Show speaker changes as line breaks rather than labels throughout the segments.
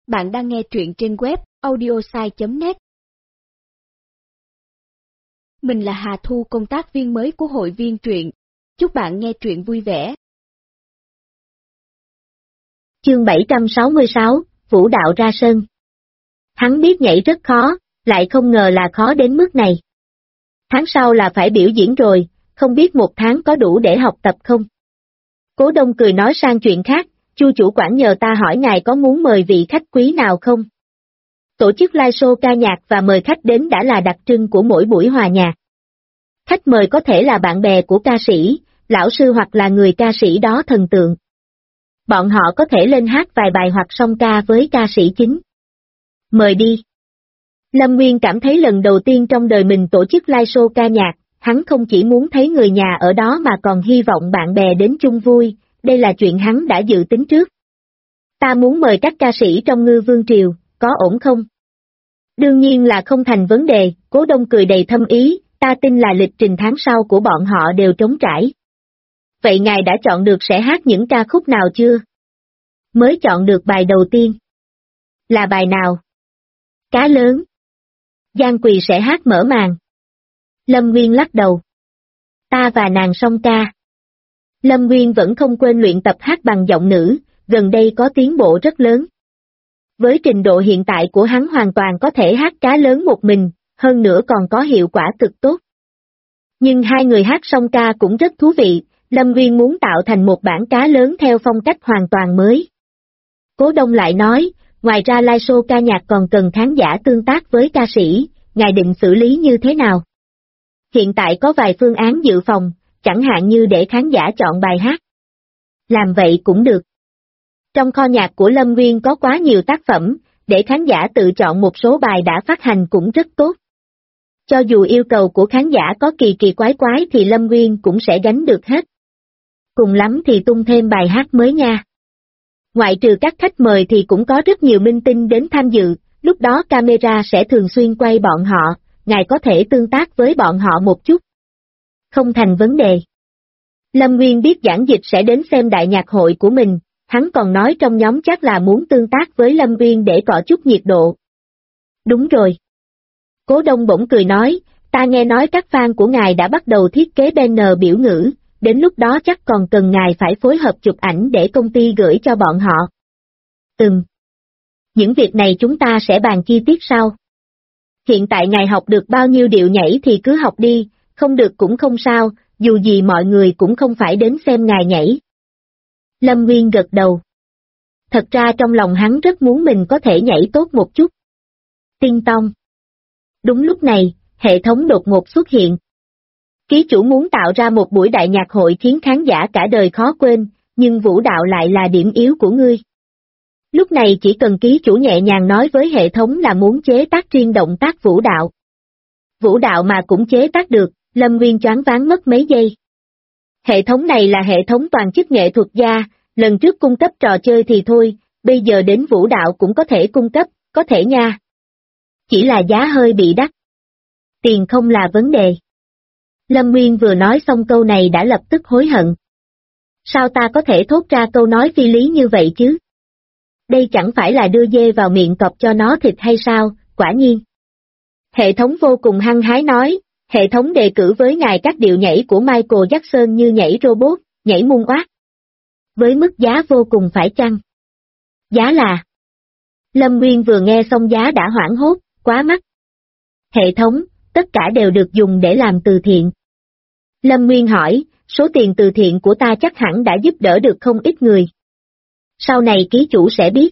Bạn đang nghe truyện trên web audiosai.net. Mình là Hà Thu, công tác viên mới của hội viên truyện. Chúc bạn nghe truyện vui vẻ.
Chương 766, Vũ đạo ra sân. Hắn biết nhảy rất khó, lại không ngờ là khó đến mức này. Tháng sau là phải biểu diễn rồi, không biết một tháng có đủ để học tập không? Cố Đông cười nói sang chuyện khác, Chu chủ quản nhờ ta hỏi ngài có muốn mời vị khách quý nào không? Tổ chức live show ca nhạc và mời khách đến đã là đặc trưng của mỗi buổi hòa nhạc. Khách mời có thể là bạn bè của ca sĩ, lão sư hoặc là người ca sĩ đó thần tượng. Bọn họ có thể lên hát vài bài hoặc song ca với ca sĩ chính. Mời đi. Lâm Nguyên cảm thấy lần đầu tiên trong đời mình tổ chức live show ca nhạc, hắn không chỉ muốn thấy người nhà ở đó mà còn hy vọng bạn bè đến chung vui, đây là chuyện hắn đã dự tính trước. Ta muốn mời các ca sĩ trong Ngư Vương Triều, có ổn không? Đương nhiên là không thành vấn đề, Cố Đông cười đầy thâm ý, ta tin là lịch trình tháng sau của bọn họ đều trống trải. Vậy ngài đã chọn được sẽ hát những ca khúc nào chưa? Mới chọn được bài đầu tiên. Là bài nào? Cá lớn. Giang Quỳ sẽ hát mở màn. Lâm Nguyên lắc đầu. Ta và nàng song ca. Lâm Nguyên vẫn không quên luyện tập hát bằng giọng nữ, gần đây có tiến bộ rất lớn. Với trình độ hiện tại của hắn hoàn toàn có thể hát cá lớn một mình, hơn nữa còn có hiệu quả cực tốt. Nhưng hai người hát song ca cũng rất thú vị, Lâm Nguyên muốn tạo thành một bản cá lớn theo phong cách hoàn toàn mới. Cố Đông lại nói, ngoài ra live show ca nhạc còn cần khán giả tương tác với ca sĩ, ngài định xử lý như thế nào? Hiện tại có vài phương án dự phòng, chẳng hạn như để khán giả chọn bài hát. Làm vậy cũng được. Trong kho nhạc của Lâm Nguyên có quá nhiều tác phẩm, để khán giả tự chọn một số bài đã phát hành cũng rất tốt. Cho dù yêu cầu của khán giả có kỳ kỳ quái quái thì Lâm Nguyên cũng sẽ gánh được hết. Cùng lắm thì tung thêm bài hát mới nha. Ngoại trừ các khách mời thì cũng có rất nhiều minh tinh đến tham dự, lúc đó camera sẽ thường xuyên quay bọn họ, ngài có thể tương tác với bọn họ một chút. Không thành vấn đề. Lâm Nguyên biết giảng dịch sẽ đến xem đại nhạc hội của mình, hắn còn nói trong nhóm chắc là muốn tương tác với Lâm Nguyên để cọ chút nhiệt độ. Đúng rồi. Cố Đông bỗng cười nói, ta nghe nói các fan của ngài đã bắt đầu thiết kế banner biểu ngữ, đến lúc đó chắc còn cần ngài phải phối hợp chụp ảnh để công ty gửi cho bọn họ. Những việc này chúng ta sẽ bàn chi tiết sau. Hiện tại ngài học được bao nhiêu điệu nhảy thì cứ học đi, không được cũng không sao, dù gì mọi người cũng không phải đến xem ngài nhảy. Lâm Nguyên gật đầu. Thật ra trong lòng hắn rất muốn mình có thể nhảy tốt một chút. Tinh tông. Đúng lúc này, hệ thống đột ngột xuất hiện. Ký chủ muốn tạo ra một buổi đại nhạc hội khiến khán giả cả đời khó quên, nhưng vũ đạo lại là điểm yếu của ngươi. Lúc này chỉ cần ký chủ nhẹ nhàng nói với hệ thống là muốn chế tác riêng động tác vũ đạo. Vũ đạo mà cũng chế tác được, Lâm Nguyên choáng váng mất mấy giây. Hệ thống này là hệ thống toàn chức nghệ thuật gia, lần trước cung cấp trò chơi thì thôi, bây giờ đến vũ đạo cũng có thể cung cấp, có thể nha. Chỉ là giá hơi bị đắt. Tiền không là vấn đề. Lâm Nguyên vừa nói xong câu này đã lập tức hối hận. Sao ta có thể thốt ra câu nói phi lý như vậy chứ? Đây chẳng phải là đưa dê vào miệng cọp cho nó thịt hay sao, quả nhiên. Hệ thống vô cùng hăng hái nói, hệ thống đề cử với ngài các điệu nhảy của Michael Jackson như nhảy robot, nhảy moonwalk. Với mức giá vô cùng phải chăng? Giá là... Lâm Nguyên vừa nghe xong giá đã hoảng hốt, quá mắc. Hệ thống, tất cả đều được dùng để làm từ thiện. Lâm Nguyên hỏi, số tiền từ thiện của ta chắc hẳn đã giúp đỡ được không ít người. Sau này ký chủ sẽ biết.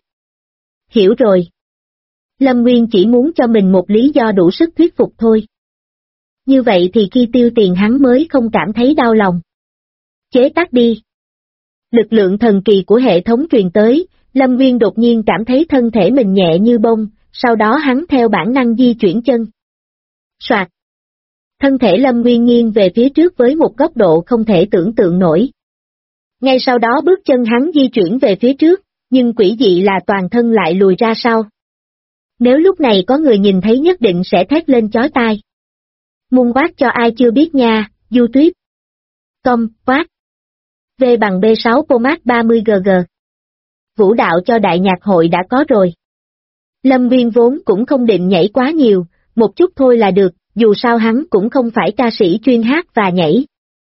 Hiểu rồi. Lâm Nguyên chỉ muốn cho mình một lý do đủ sức thuyết phục thôi. Như vậy thì khi tiêu tiền hắn mới không cảm thấy đau lòng. Chế tác đi. Lực lượng thần kỳ của hệ thống truyền tới, Lâm Nguyên đột nhiên cảm thấy thân thể mình nhẹ như bông, sau đó hắn theo bản năng di chuyển chân. Soạt. Thân thể Lâm Nguyên nghiêng về phía trước với một góc độ không thể tưởng tượng nổi. Ngay sau đó bước chân hắn di chuyển về phía trước, nhưng quỷ dị là toàn thân lại lùi ra sau. Nếu lúc này có người nhìn thấy nhất định sẽ thét lên chói tai. Moonwalk cho ai chưa biết nha, YouTube. Quát. V bằng B6 Pomac 30GG. Vũ đạo cho đại nhạc hội đã có rồi. Lâm Viên vốn cũng không định nhảy quá nhiều, một chút thôi là được, dù sao hắn cũng không phải ca sĩ chuyên hát và nhảy.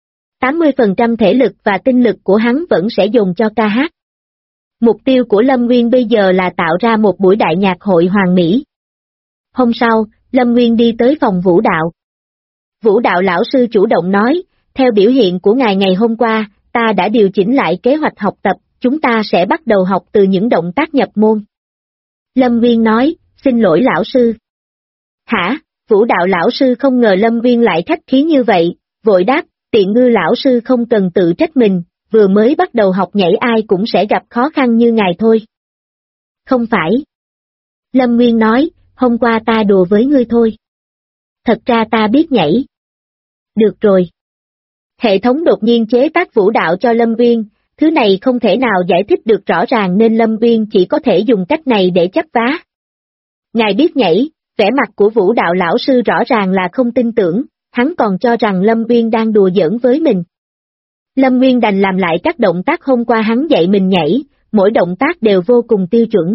80% thể lực và tinh lực của hắn vẫn sẽ dùng cho ca hát. Mục tiêu của Lâm Nguyên bây giờ là tạo ra một buổi đại nhạc hội hoàn mỹ. Hôm sau, Lâm Nguyên đi tới phòng vũ đạo. Vũ đạo lão sư chủ động nói, theo biểu hiện của ngài ngày hôm qua, ta đã điều chỉnh lại kế hoạch học tập, chúng ta sẽ bắt đầu học từ những động tác nhập môn. Lâm Nguyên nói, xin lỗi lão sư. Hả? Vũ đạo lão sư không ngờ Lâm Nguyên lại khách khí như vậy, vội đáp, Tiện Ngư lão sư không cần tự trách mình, vừa mới bắt đầu học nhảy ai cũng sẽ gặp khó khăn như ngài thôi. Không phải. Lâm Nguyên nói, hôm qua ta đùa với ngươi thôi. Thật ra ta biết nhảy. Được rồi. Hệ thống đột nhiên chế tác vũ đạo cho Lâm Nguyên, thứ này không thể nào giải thích được rõ ràng nên Lâm Nguyên chỉ có thể dùng cách này để chấp vá. Ngài biết nhảy, vẻ mặt của vũ đạo lão sư rõ ràng là không tin tưởng, hắn còn cho rằng Lâm Nguyên đang đùa giỡn với mình. Lâm Nguyên đành làm lại các động tác hôm qua hắn dạy mình nhảy, mỗi động tác đều vô cùng tiêu chuẩn.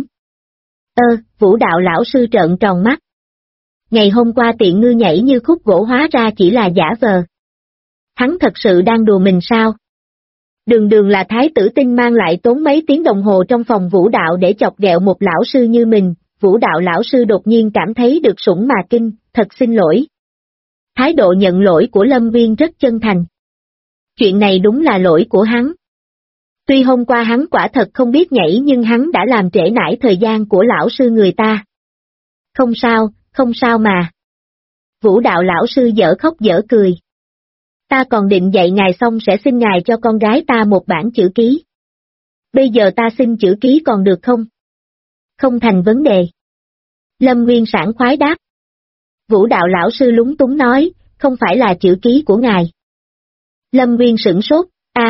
Vũ đạo lão sư trợn tròn mắt. Ngày hôm qua Tiện Ngư nhảy như khúc gỗ hóa ra chỉ là giả vờ. Hắn thật sự đang đùa mình sao? Đường đường là thái tử tinh mang lại tốn mấy tiếng đồng hồ trong phòng vũ đạo để chọc ghẹo một lão sư như mình, vũ đạo lão sư đột nhiên cảm thấy được sủng mà kinh, thật xin lỗi. Thái độ nhận lỗi của Lâm Viên rất chân thành. Chuyện này đúng là lỗi của hắn. Tuy hôm qua hắn quả thật không biết nhảy nhưng hắn đã làm trễ nải thời gian của lão sư người ta. Không sao mà. Vũ đạo lão sư dở khóc dở cười. Ta còn định dạy ngài xong sẽ xin ngài cho con gái ta một bản chữ ký. Bây giờ ta xin chữ ký còn được không? Không thành vấn đề. Lâm Nguyên sảng khoái đáp. Vũ đạo lão sư lúng túng nói, không phải là chữ ký của ngài. Lâm Nguyên sửng sốt,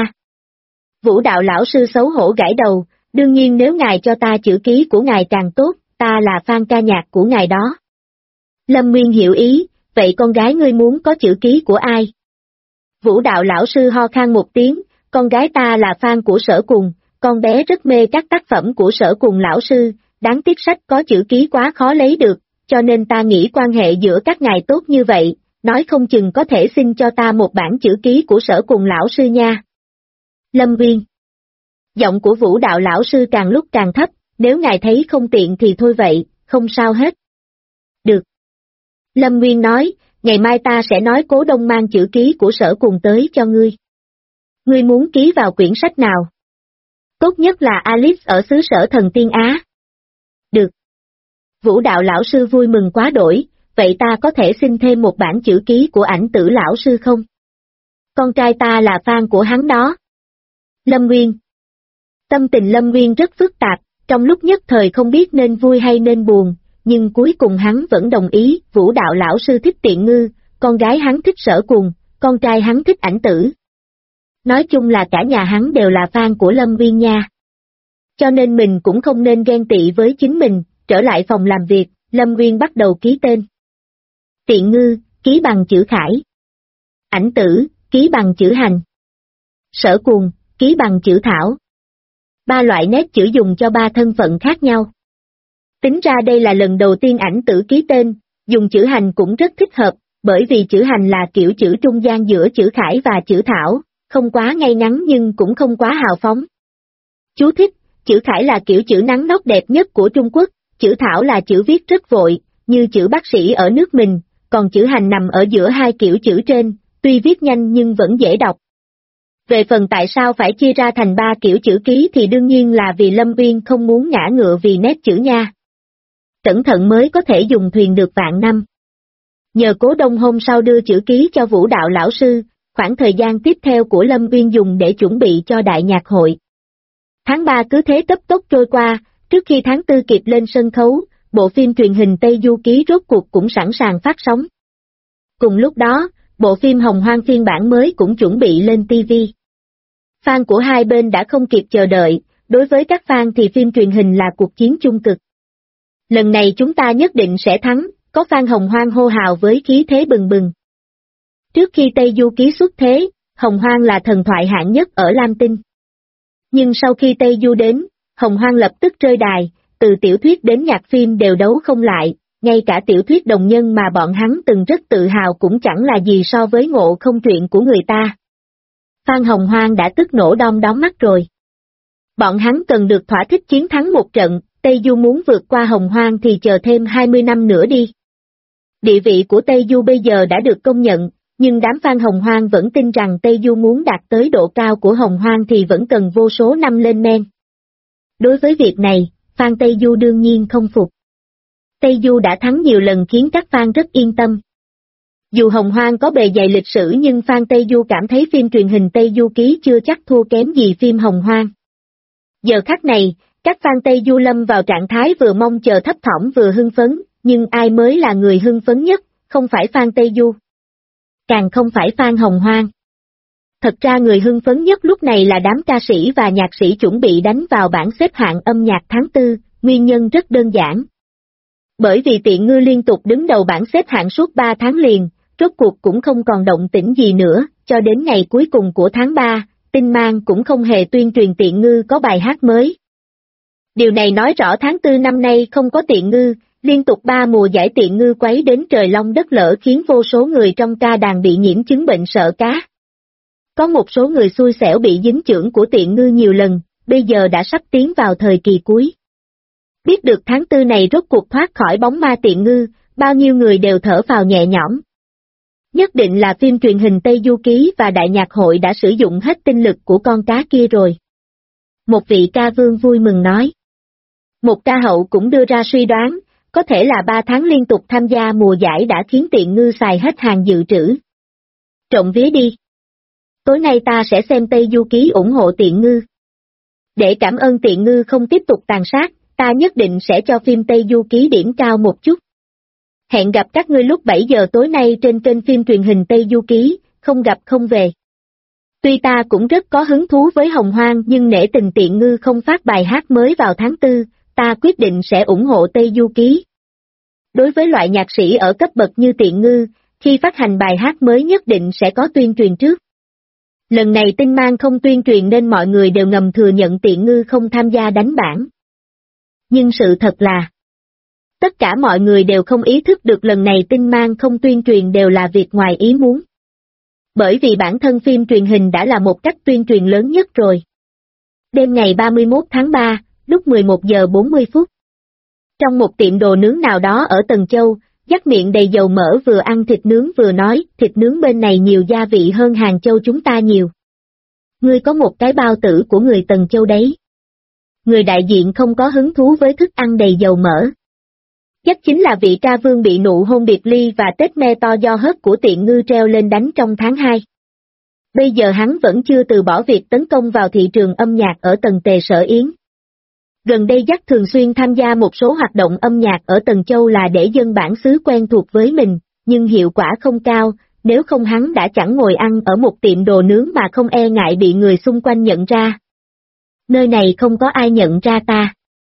Vũ đạo lão sư xấu hổ gãi đầu, đương nhiên nếu ngài cho ta chữ ký của ngài càng tốt, ta là fan ca nhạc của ngài đó. Lâm Nguyên hiểu ý, vậy con gái ngươi muốn có chữ ký của ai? Vũ đạo lão sư ho khan một tiếng, con gái ta là fan của Sở Cùng, con bé rất mê các tác phẩm của Sở Cùng lão sư, đáng tiếc sách có chữ ký quá khó lấy được, cho nên ta nghĩ quan hệ giữa các ngài tốt như vậy, nói không chừng có thể xin cho ta một bản chữ ký của Sở Cùng lão sư nha. Lâm Nguyên. Giọng của vũ đạo lão sư càng lúc càng thấp, nếu ngài thấy không tiện thì thôi vậy, không sao hết. Được. Lâm Nguyên nói, ngày mai ta sẽ nói Cố Đông mang chữ ký của Sở Cùng tới cho ngươi. Ngươi muốn ký vào quyển sách nào? Tốt nhất là Alice ở xứ Sở Thần Tiên Á. Được. Vũ đạo lão sư vui mừng quá đổi, vậy ta có thể xin thêm một bản chữ ký của Ảnh Tử lão sư không? Con trai ta là fan của hắn đó. Lâm Nguyên. Tâm tình Lâm Nguyên rất phức tạp, trong lúc nhất thời không biết nên vui hay nên buồn, nhưng cuối cùng hắn vẫn đồng ý, vũ đạo lão sư thích Tiện Ngư, con gái hắn thích Sở Cùng, con trai hắn thích Ảnh Tử. Nói chung là cả nhà hắn đều là fan của Lâm Nguyên nha. Cho nên mình cũng không nên ghen tị với chính mình, trở lại phòng làm việc, Lâm Nguyên bắt đầu ký tên. Tiện Ngư, ký bằng chữ Khải. Ảnh Tử, ký bằng chữ Hành. Sở Cùng, ký bằng chữ Thảo. 3 loại nét chữ dùng cho 3 thân phận khác nhau. Tính ra đây là lần đầu tiên Ảnh Tử ký tên, dùng chữ Hành cũng rất thích hợp, bởi vì chữ Hành là kiểu chữ trung gian giữa chữ Khải và chữ Thảo, không quá ngay ngắn nhưng cũng không quá hào phóng. Chú thích, chữ Khải là kiểu chữ nắn nót đẹp nhất của Trung Quốc, chữ Thảo là chữ viết rất vội, như chữ bác sĩ ở nước mình, còn chữ Hành nằm ở giữa hai kiểu chữ trên, tuy viết nhanh nhưng vẫn dễ đọc. Về phần tại sao phải chia ra thành 3 kiểu chữ ký thì đương nhiên là vì Lâm Nguyên không muốn ngã ngựa vì nét chữ nha. Cẩn thận mới có thể dùng thuyền được vạn năm. Nhờ Cố Đông hôm sau đưa chữ ký cho vũ đạo lão sư, khoảng thời gian tiếp theo của Lâm Nguyên dùng để chuẩn bị cho đại nhạc hội. Tháng 3 cứ thế cấp tốc trôi qua, trước khi tháng 4 kịp lên sân khấu, bộ phim truyền hình Tây Du Ký rốt cuộc cũng sẵn sàng phát sóng. Cùng lúc đó, bộ phim Hồng Hoang phiên bản mới cũng chuẩn bị lên TV. Fan của hai bên đã không kịp chờ đợi, đối với các fan thì phim truyền hình là cuộc chiến chung cực. Lần này chúng ta nhất định sẽ thắng, có fan Hồng Hoang hô hào với khí thế bừng bừng. Trước khi Tây Du Ký xuất thế, Hồng Hoang là thần thoại hạng nhất ở Lam Tinh. Nhưng sau khi Tây Du đến, Hồng Hoang lập tức rơi đài, từ tiểu thuyết đến nhạc phim đều đấu không lại, ngay cả tiểu thuyết đồng nhân mà bọn hắn từng rất tự hào cũng chẳng là gì so với Ngộ Không truyện của người ta. Phan Hồng Hoang đã tức nổ đom đóm mắt rồi. Bọn hắn cần được thỏa thích chiến thắng một trận, Tây Du muốn vượt qua Hồng Hoang thì chờ thêm 20 năm nữa đi. Địa vị của Tây Du bây giờ đã được công nhận, nhưng đám Phan Hồng Hoang vẫn tin rằng Tây Du muốn đạt tới độ cao của Hồng Hoang thì vẫn cần vô số năm lên men. Đối với việc này, Phan Tây Du đương nhiên không phục. Tây Du đã thắng nhiều lần khiến các fan rất yên tâm. Dù Hồng Hoang có bề dày lịch sử nhưng fan Tây Du cảm thấy phim truyền hình Tây Du Ký chưa chắc thua kém gì phim Hồng Hoang. Giờ khắc này, các fan Tây Du lâm vào trạng thái vừa mong chờ thấp thỏm vừa hưng phấn, nhưng ai mới là người hưng phấn nhất, không phải fan Tây Du. Càng không phải fan Hồng Hoang. Thật ra người hưng phấn nhất lúc này là đám ca sĩ và nhạc sĩ chuẩn bị đánh vào bảng xếp hạng âm nhạc tháng 4, nguyên nhân rất đơn giản. Bởi vì Tiện Ngư liên tục đứng đầu bảng xếp hạng suốt 3 tháng liền, rốt cuộc cũng không còn động tĩnh gì nữa, cho đến ngày cuối cùng của tháng 3, Tinh Mang cũng không hề tuyên truyền Tiện Ngư có bài hát mới. Điều này nói rõ tháng 4 năm nay không có Tiện Ngư, liên tục 3 mùa giải Tiện Ngư quấy đến trời long đất lở khiến vô số người trong ca đàn bị nhiễm chứng bệnh sợ cá. Có một số người xui xẻo bị dính chưởng của Tiện Ngư nhiều lần, bây giờ đã sắp tiến vào thời kỳ cuối. Biết được tháng 4 này rốt cuộc thoát khỏi bóng ma Tiện Ngư, bao nhiêu người đều thở phào nhẹ nhõm. Nhất định là phim truyền hình Tây Du Ký và Đại Nhạc Hội đã sử dụng hết tinh lực của con cá kia rồi. Một vị ca vương vui mừng nói. Một ca hậu cũng đưa ra suy đoán, có thể là 3 tháng liên tục tham gia mùa giải đã khiến Tiện Ngư xài hết hàng dự trữ. Trộm vía đi. Tối nay ta sẽ xem Tây Du Ký ủng hộ Tiện Ngư. Để cảm ơn Tiện Ngư không tiếp tục tàn sát, ta nhất định sẽ cho phim Tây Du Ký điểm cao một chút. Hẹn gặp các ngươi lúc 7 giờ tối nay trên kênh phim truyền hình Tây Du Ký, không gặp không về. Tuy ta cũng rất có hứng thú với Hồng Hoang nhưng nể tình Tiện Ngư không phát bài hát mới vào tháng 4, ta quyết định sẽ ủng hộ Tây Du Ký. Đối với loại nhạc sĩ ở cấp bậc như Tiện Ngư, khi phát hành bài hát mới nhất định sẽ có tuyên truyền trước. Lần này Tinh Mang không tuyên truyền nên mọi người đều ngầm thừa nhận Tiện Ngư không tham gia đánh bảng. Nhưng sự thật là, tất cả mọi người đều không ý thức được lần này Tinh Mang không tuyên truyền đều là việc ngoài ý muốn. Bởi vì bản thân phim truyền hình đã là một cách tuyên truyền lớn nhất rồi. Đêm ngày 31 tháng 3, lúc 11 giờ 40 phút. Trong một tiệm đồ nướng nào đó ở Tần Châu, dắt miệng đầy dầu mỡ vừa ăn thịt nướng vừa nói, thịt nướng bên này nhiều gia vị hơn Hàng Châu chúng ta nhiều. Ngươi có một cái bao tử của người Tần Châu đấy. Người đại diện không có hứng thú với thức ăn đầy dầu mỡ. Chắc chính là vị ca vương bị nụ hôn biệt ly và tết me to do hớt của Tiện Ngư treo lên đánh trong tháng 2. Bây giờ hắn vẫn chưa từ bỏ việc tấn công vào thị trường âm nhạc ở Tần Tề Sở Yến. Gần đây Dắt thường xuyên tham gia một số hoạt động âm nhạc ở Tần Châu là để dân bản xứ quen thuộc với mình, nhưng hiệu quả không cao, nếu không hắn đã chẳng ngồi ăn ở một tiệm đồ nướng mà không e ngại bị người xung quanh nhận ra. Nơi này không có ai nhận ra ta.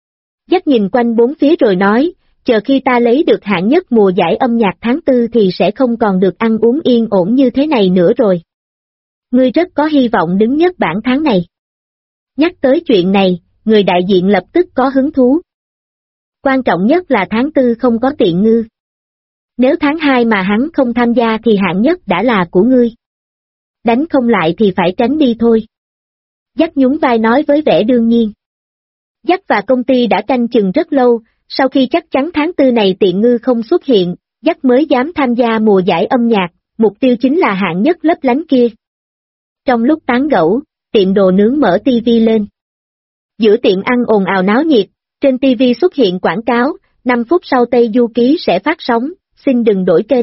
Dắt nhìn quanh bốn phía rồi nói, chờ khi ta lấy được hạng nhất mùa giải âm nhạc tháng 4 thì sẽ không còn được ăn uống yên ổn như thế này nữa rồi. Ngươi rất có hy vọng đứng nhất bảng tháng này. Nhắc tới chuyện này, người đại diện lập tức có hứng thú. Quan trọng nhất là tháng 4 không có Tiện Ngư. Nếu tháng 2 mà hắn không tham gia thì hạng nhất đã là của ngươi. Đánh không lại thì phải tránh đi thôi. Dắt nhún vai nói với vẻ đương nhiên. Dắt và công ty đã canh chừng rất lâu, sau khi chắc chắn tháng 4 này Tiện Ngư không xuất hiện, Dắt mới dám tham gia mùa giải âm nhạc, mục tiêu chính là hạng nhất lấp lánh kia. Trong lúc tán gẫu, tiệm đồ nướng mở tivi lên. Giữa tiệm ăn ồn ào náo nhiệt, trên tivi xuất hiện quảng cáo, 5 phút sau Tây Du Ký sẽ phát sóng, xin đừng đổi kênh.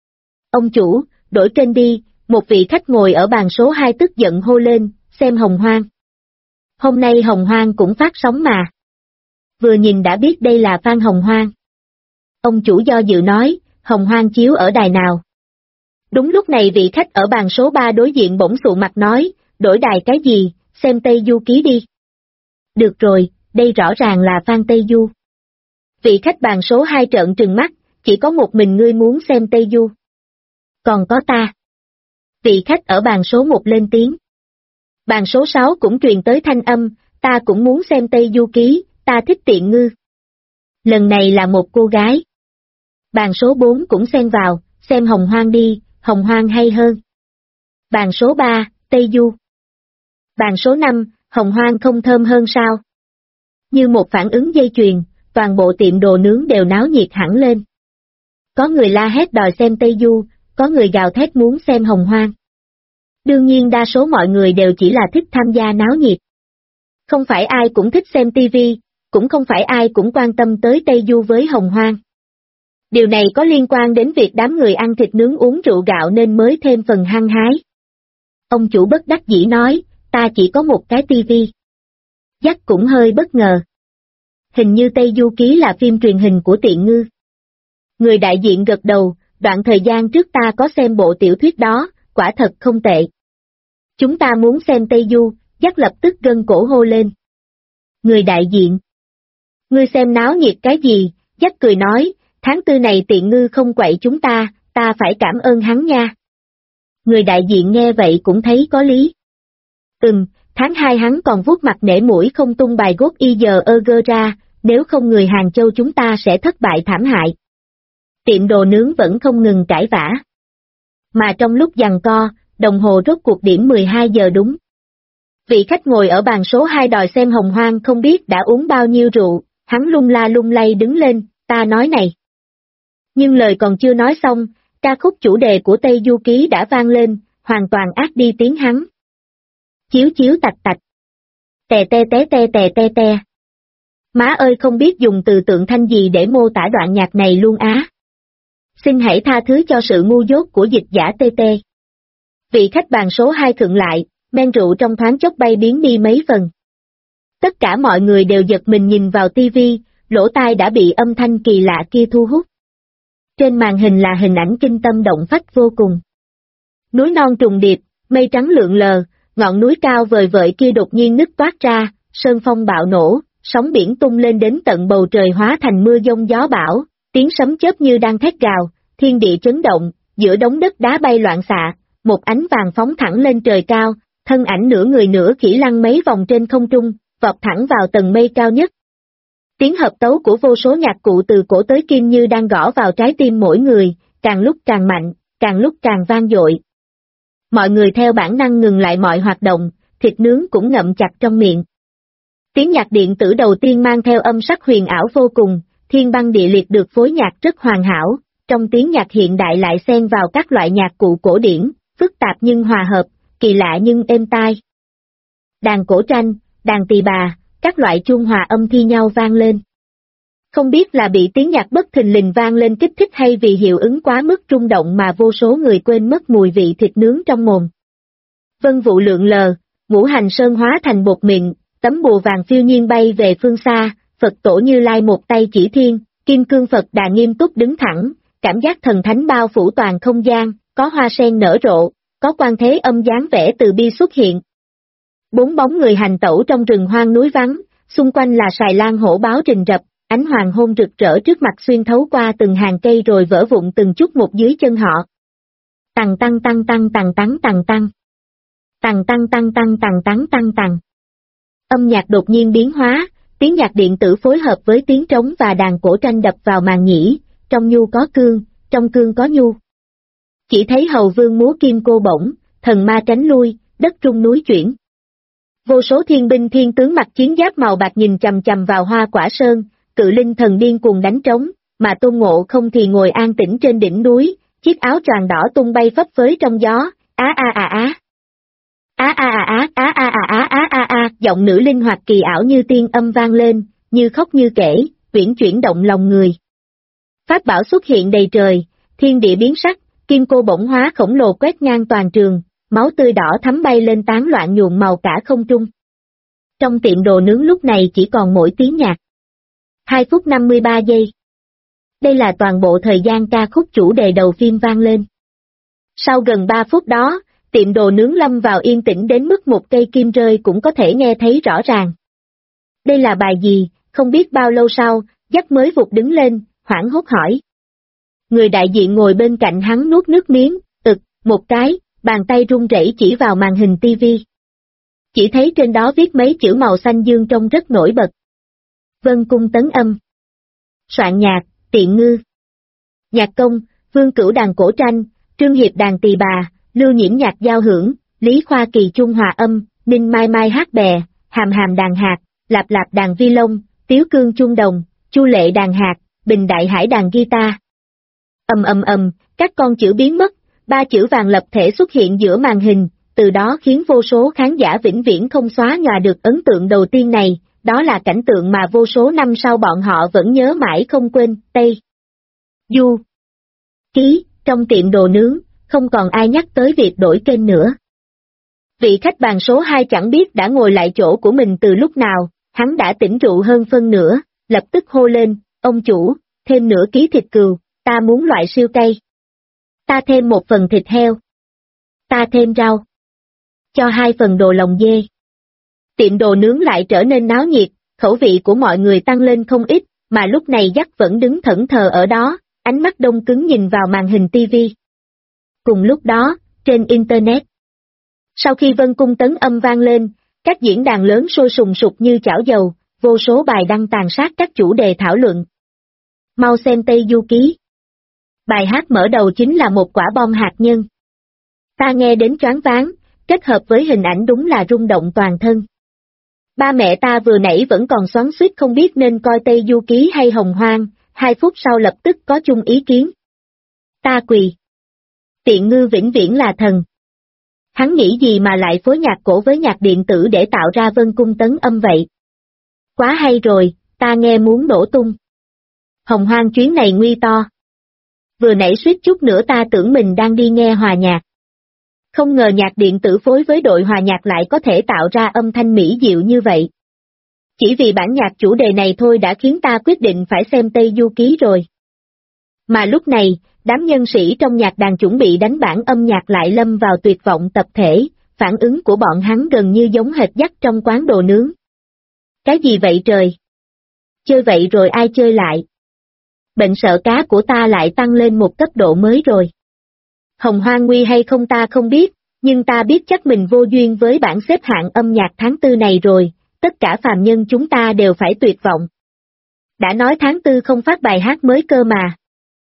Ông chủ, đổi kênh đi, một vị khách ngồi ở bàn số 2 tức giận hô lên, xem Hồng Hoang. Hôm nay Hồng Hoang cũng phát sóng mà. Vừa nhìn đã biết đây là fan Hồng Hoang. Ông chủ do dự nói, Hồng Hoang chiếu ở đài nào? Đúng lúc này vị khách ở bàn số 3 đối diện bỗng sụ mặt nói, đổi đài cái gì, xem Tây Du Ký đi. Được rồi, đây rõ ràng là fan Tây Du. Vị khách bàn số 2 trợn trừng mắt, chỉ có một mình ngươi muốn xem Tây Du. Còn có ta. Vị khách ở bàn số 1 lên tiếng. Bàn số 6 cũng truyền tới thanh âm, ta cũng muốn xem Tây Du Ký, ta thích Tiện Ngư. Lần này là một cô gái. Bàn số 4 cũng xen vào, xem Hồng Hoang đi, Hồng Hoang hay hơn. Bàn số 3, Tây Du. Bàn số 5, Hồng Hoang không thơm hơn sao? Như một phản ứng dây chuyền, toàn bộ tiệm đồ nướng đều náo nhiệt hẳn lên. Có người la hét đòi xem Tây Du, có người gào thét muốn xem Hồng Hoang. Đương nhiên đa số mọi người đều chỉ là thích tham gia náo nhiệt. Không phải ai cũng thích xem TV, cũng không phải ai cũng quan tâm tới Tây Du với Hồng Hoang. Điều này có liên quan đến việc đám người ăn thịt nướng uống rượu gạo nên mới thêm phần hăng hái. Ông chủ bất đắc dĩ nói, ta chỉ có một cái TV. Jack cũng hơi bất ngờ. Hình như Tây Du Ký là phim truyền hình của Tiện Ngư. Người đại diện gật đầu, đoạn thời gian trước ta có xem bộ tiểu thuyết đó, quả thật không tệ. Chúng ta muốn xem Tây Du, Jack lập tức gân cổ hô lên. Người đại diện. Ngươi xem náo nhiệt cái gì, Jack cười nói, tháng 4 này Tiện Ngư không quậy chúng ta phải cảm ơn hắn nha. Người đại diện nghe vậy cũng thấy có lý. Tháng 2 hắn còn vuốt mặt nể mũi không tung bài gốt y giờ ơ ra, nếu không người Hàng Châu chúng ta sẽ thất bại thảm hại. Tiệm đồ nướng vẫn không ngừng cãi vã. Mà trong lúc giằng co, đồng hồ rốt cuộc điểm 12 giờ đúng. Vị khách ngồi ở bàn số 2 đòi xem Hồng Hoang không biết đã uống bao nhiêu rượu, hắn lung la lung lay đứng lên, ta nói này. Nhưng lời còn chưa nói xong, ca khúc chủ đề của Tây Du Ký đã vang lên, hoàn toàn át đi tiếng hắn. Chiếu chiếu tạch tạch. Tè te té te tè te te. Má ơi không biết dùng từ tượng thanh gì để mô tả đoạn nhạc này luôn á. Xin hãy tha thứ cho sự ngu dốt của dịch giả TT. Vị khách bàn số 2 khựng lại, men rượu trong thoáng chốc bay biến đi mấy phần. Tất cả mọi người đều giật mình nhìn vào tivi, lỗ tai đã bị âm thanh kỳ lạ kia thu hút. Trên màn hình là hình ảnh kinh tâm động phách vô cùng. Núi non trùng điệp, mây trắng lượn lờ, ngọn núi cao vời vợi kia đột nhiên nứt toát ra, sơn phong bạo nổ, sóng biển tung lên đến tận bầu trời hóa thành mưa giông gió bão, tiếng sấm chớp như đang thét gào, thiên địa chấn động, giữa đống đất đá bay loạn xạ, một ánh vàng phóng thẳng lên trời cao, thân ảnh nửa người nửa khỉ lăn mấy vòng trên không trung, vọt thẳng vào tầng mây cao nhất. Tiếng hợp tấu của vô số nhạc cụ từ cổ tới kim như đang gõ vào trái tim mỗi người, càng lúc càng mạnh, càng lúc càng vang dội. Mọi người theo bản năng ngừng lại mọi hoạt động, thịt nướng cũng ngậm chặt trong miệng. Tiếng nhạc điện tử đầu tiên mang theo âm sắc huyền ảo vô cùng, thiên băng địa liệt được phối nhạc rất hoàn hảo, trong tiếng nhạc hiện đại lại xen vào các loại nhạc cụ cổ điển, phức tạp nhưng hòa hợp, kỳ lạ nhưng êm tai. Đàn cổ tranh, đàn tỳ bà, các loại chuông hòa âm thi nhau vang lên. Không biết là bị tiếng nhạc bất thình lình vang lên kích thích hay vì hiệu ứng quá mức rung động mà vô số người quên mất mùi vị thịt nướng trong mồm. Vân vụ lượn lờ, ngũ hành sơn hóa thành bột mịn, tấm bùa vàng phiêu nhiên bay về phương xa, Phật tổ Như Lai một tay chỉ thiên, kim cương Phật Đà nghiêm túc đứng thẳng, cảm giác thần thánh bao phủ toàn không gian, có hoa sen nở rộ, có quan thế âm dáng vẻ từ bi xuất hiện. 4 bóng người hành tẩu trong rừng hoang núi vắng, xung quanh là sài lan hổ báo rình rập, ánh hoàng hôn rực rỡ trước mặt xuyên thấu qua từng hàng cây rồi vỡ vụn từng chút một dưới chân họ. Tằng tăng tăng tăng tằng tắng tằng tăng. Tằng tăng tăng tăng tằng tắng tăng tằng. Âm nhạc đột nhiên biến hóa, tiếng nhạc điện tử phối hợp với tiếng trống và đàn cổ tranh đập vào màn nhĩ, trong nhu có cương, trong cương có nhu. Chỉ thấy hầu vương múa kim cô bổng, thần ma tránh lui, đất rung núi chuyển. Vô số thiên binh thiên tướng mặc chiến giáp màu bạc nhìn chằm chằm vào Hoa Quả Sơn, cự linh thần điên cuồng đánh trống, mà Tôn Ngộ Không thì ngồi an tĩnh trên đỉnh núi, chiếc áo choàng đỏ tung bay phấp phới trong gió, á á á á. Á á á á á á á á á á, giọng nữ linh hoạt kỳ ảo như tiên âm vang lên, như khóc như kể, uyển chuyển động lòng người. Pháp bảo xuất hiện đầy trời, thiên địa biến sắc, kim cô bổng hóa khổng lồ quét ngang toàn trường, máu tươi đỏ thắm bay lên tán loạn nhuộm màu cả không trung. Trong tiệm đồ nướng lúc này chỉ còn mỗi tiếng nhạc. 2 phút 53 giây. Đây là toàn bộ thời gian ca khúc chủ đề đầu phim vang lên. Sau gần 3 phút đó, tiệm đồ nướng lâm vào yên tĩnh đến mức một cây kim rơi cũng có thể nghe thấy rõ ràng. Đây là bài gì, không biết bao lâu sau, Jack mới vụt đứng lên, hoảng hốt hỏi. Người đại diện ngồi bên cạnh hắn nuốt nước miếng, một cái, bàn tay run rẩy chỉ vào màn hình tivi. Chỉ thấy trên đó viết mấy chữ màu xanh dương trông rất nổi bật. Vân cung tấn âm. soạn nhạc, Tiện Ngư. Nhạc công, Vương Cửu đàn cổ tranh, Trương Hiệp đàn tỳ bà, Lưu Nhiễm nhạc giao hưởng, Lý Khoa Kỳ chung hòa âm, Ninh Mai Mai hát bè, Hàm Hàm đàn hạt, Lạp Lạp đàn vi lông, Tiếu Cương chuông đồng, Chu Lệ đàn hạt, Bình Đại Hải đàn guitar. Các con chữ biến mất, 3 chữ vàng lập thể xuất hiện giữa màn hình, từ đó khiến vô số khán giả vĩnh viễn không xóa nhòa được ấn tượng đầu tiên này, đó là cảnh tượng mà vô số năm sau bọn họ vẫn nhớ mãi không quên. Tây Du Ký, trong tiệm đồ nướng, không còn ai nhắc tới việc đổi kênh nữa. Vị khách bàn số 2 chẳng biết đã ngồi lại chỗ của mình từ lúc nào, hắn đã tỉnh rượu hơn phân nửa, lập tức hô lên, ông chủ, thêm nửa ký thịt cừu, ta muốn loại siêu cay. Ta thêm 1 phần thịt heo. Ta thêm rau. Cho 2 phần đồ lòng dê. Tiệm đồ nướng lại trở nên náo nhiệt, khẩu vị của mọi người tăng lên không ít, mà lúc này Dắt vẫn đứng thẫn thờ ở đó, ánh mắt đông cứng nhìn vào màn hình tivi. Cùng lúc đó, trên Internet. Sau khi Vân Cung tấn âm vang lên, các diễn đàn lớn sôi sùng sục như chảo dầu, vô số bài đăng tàn sát các chủ đề thảo luận. Mau xem Tây Du Ký. Bài hát mở đầu chính là một quả bom hạt nhân. Ta nghe đến choáng váng, kết hợp với hình ảnh đúng là rung động toàn thân. Ba mẹ ta vừa nãy vẫn còn xoắn xuýt không biết nên coi Tây Du Ký hay Hồng Hoang, 2 phút sau lập tức có chung ý kiến. Ta quỳ. Tiện Ngư vĩnh viễn là thần. Hắn nghĩ gì mà lại phối nhạc cổ với nhạc điện tử để tạo ra Vân Cung tấn âm vậy? Quá hay rồi, ta nghe muốn nổ tung. Hồng Hoang chuyến này nguy to. Vừa nãy suýt chút nữa ta tưởng mình đang đi nghe hòa nhạc. Không ngờ nhạc điện tử phối với đội hòa nhạc lại có thể tạo ra âm thanh mỹ diệu như vậy. Chỉ vì bản nhạc chủ đề này thôi đã khiến ta quyết định phải xem Tây Du Ký rồi. Mà lúc này, đám nhân sĩ trong nhạc đàn chuẩn bị đánh bản âm nhạc lại lâm vào tuyệt vọng tập thể, phản ứng của bọn hắn gần như giống hệt Dắt trong quán đồ nướng. Cái gì vậy trời? Chơi vậy rồi ai chơi lại? Bệnh sợ cá của ta lại tăng lên một cấp độ mới rồi. Hồng Hoang nguy hay không ta không biết, nhưng ta biết chắc mình vô duyên với bảng xếp hạng âm nhạc tháng 4 này rồi, tất cả phàm nhân chúng ta đều phải tuyệt vọng. Đã nói tháng 4 không phát bài hát mới cơ mà.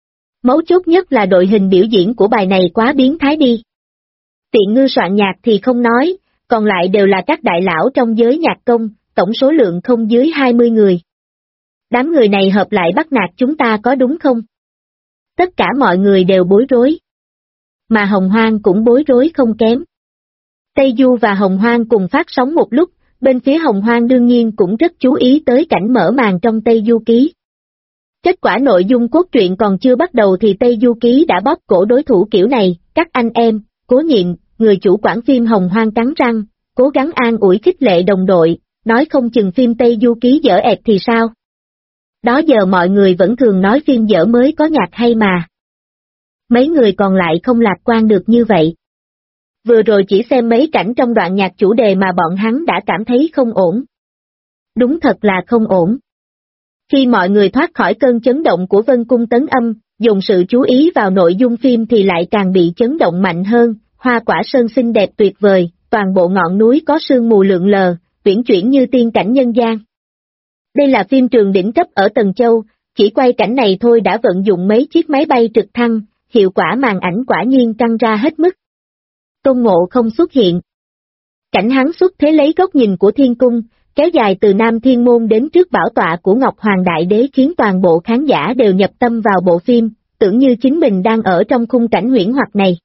Mấu chốt nhất là đội hình biểu diễn của bài này quá biến thái đi. Tiện Ngư soạn nhạc thì không nói, còn lại đều là các đại lão trong giới nhạc công, tổng số lượng không dưới 20 người. Đám người này hợp lại bắt nạt chúng ta có đúng không? Tất cả mọi người đều bối rối. Mà Hồng Hoang cũng bối rối không kém. Tây Du và Hồng Hoang cùng phát sóng một lúc, bên phía Hồng Hoang đương nhiên cũng rất chú ý tới cảnh mở màn trong Tây Du Ký. Kết quả nội dung cốt truyện còn chưa bắt đầu thì Tây Du Ký đã bóp cổ đối thủ kiểu này, các anh em, cố nhịn, người chủ quản phim Hồng Hoang cắn răng, cố gắng an ủi khích lệ đồng đội, nói không chừng phim Tây Du Ký dở ẹt thì sao. Đó giờ mọi người vẫn thường nói phim dở mới có nhạc hay mà. Mấy người còn lại không lạc quan được như vậy. Vừa rồi chỉ xem mấy cảnh trong đoạn nhạc chủ đề mà bọn hắn đã cảm thấy không ổn. Đúng thật là không ổn. Khi mọi người thoát khỏi cơn chấn động của Vân Cung tấn âm, dùng sự chú ý vào nội dung phim thì lại càng bị chấn động mạnh hơn, hoa quả sơn xinh đẹp tuyệt vời, toàn bộ ngọn núi có sương mù lượn lờ, uyển chuyển như tiên cảnh nhân gian. Đây là phim trường đỉnh cấp ở Tần Châu, chỉ quay cảnh này thôi đã vận dụng mấy chiếc máy bay trực thăng, hiệu quả màn ảnh quả nhiên căng ra hết mức. Tôn Ngộ không xuất hiện. Cảnh hắn xuất thế lấy góc nhìn của thiên cung, kéo dài từ Nam Thiên Môn đến trước bảo tọa của Ngọc Hoàng Đại Đế khiến toàn bộ khán giả đều nhập tâm vào bộ phim, tưởng như chính mình đang ở trong khung cảnh huyễn hoặc này.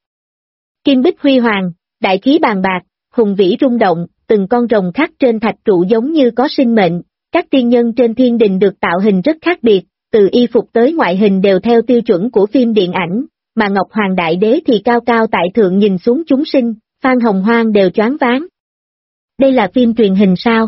Kim bích huy hoàng, đại khí bàn bạc, hùng vĩ rung động, từng con rồng khắc trên thạch trụ giống như có sinh mệnh, các tiên nhân trên thiên đình được tạo hình rất khác biệt, từ y phục tới ngoại hình đều theo tiêu chuẩn của phim điện ảnh, mà Ngọc Hoàng Đại Đế thì cao cao tại thượng nhìn xuống chúng sinh, Phan Hồng Hoang đều choáng váng. Đây là phim truyền hình sao?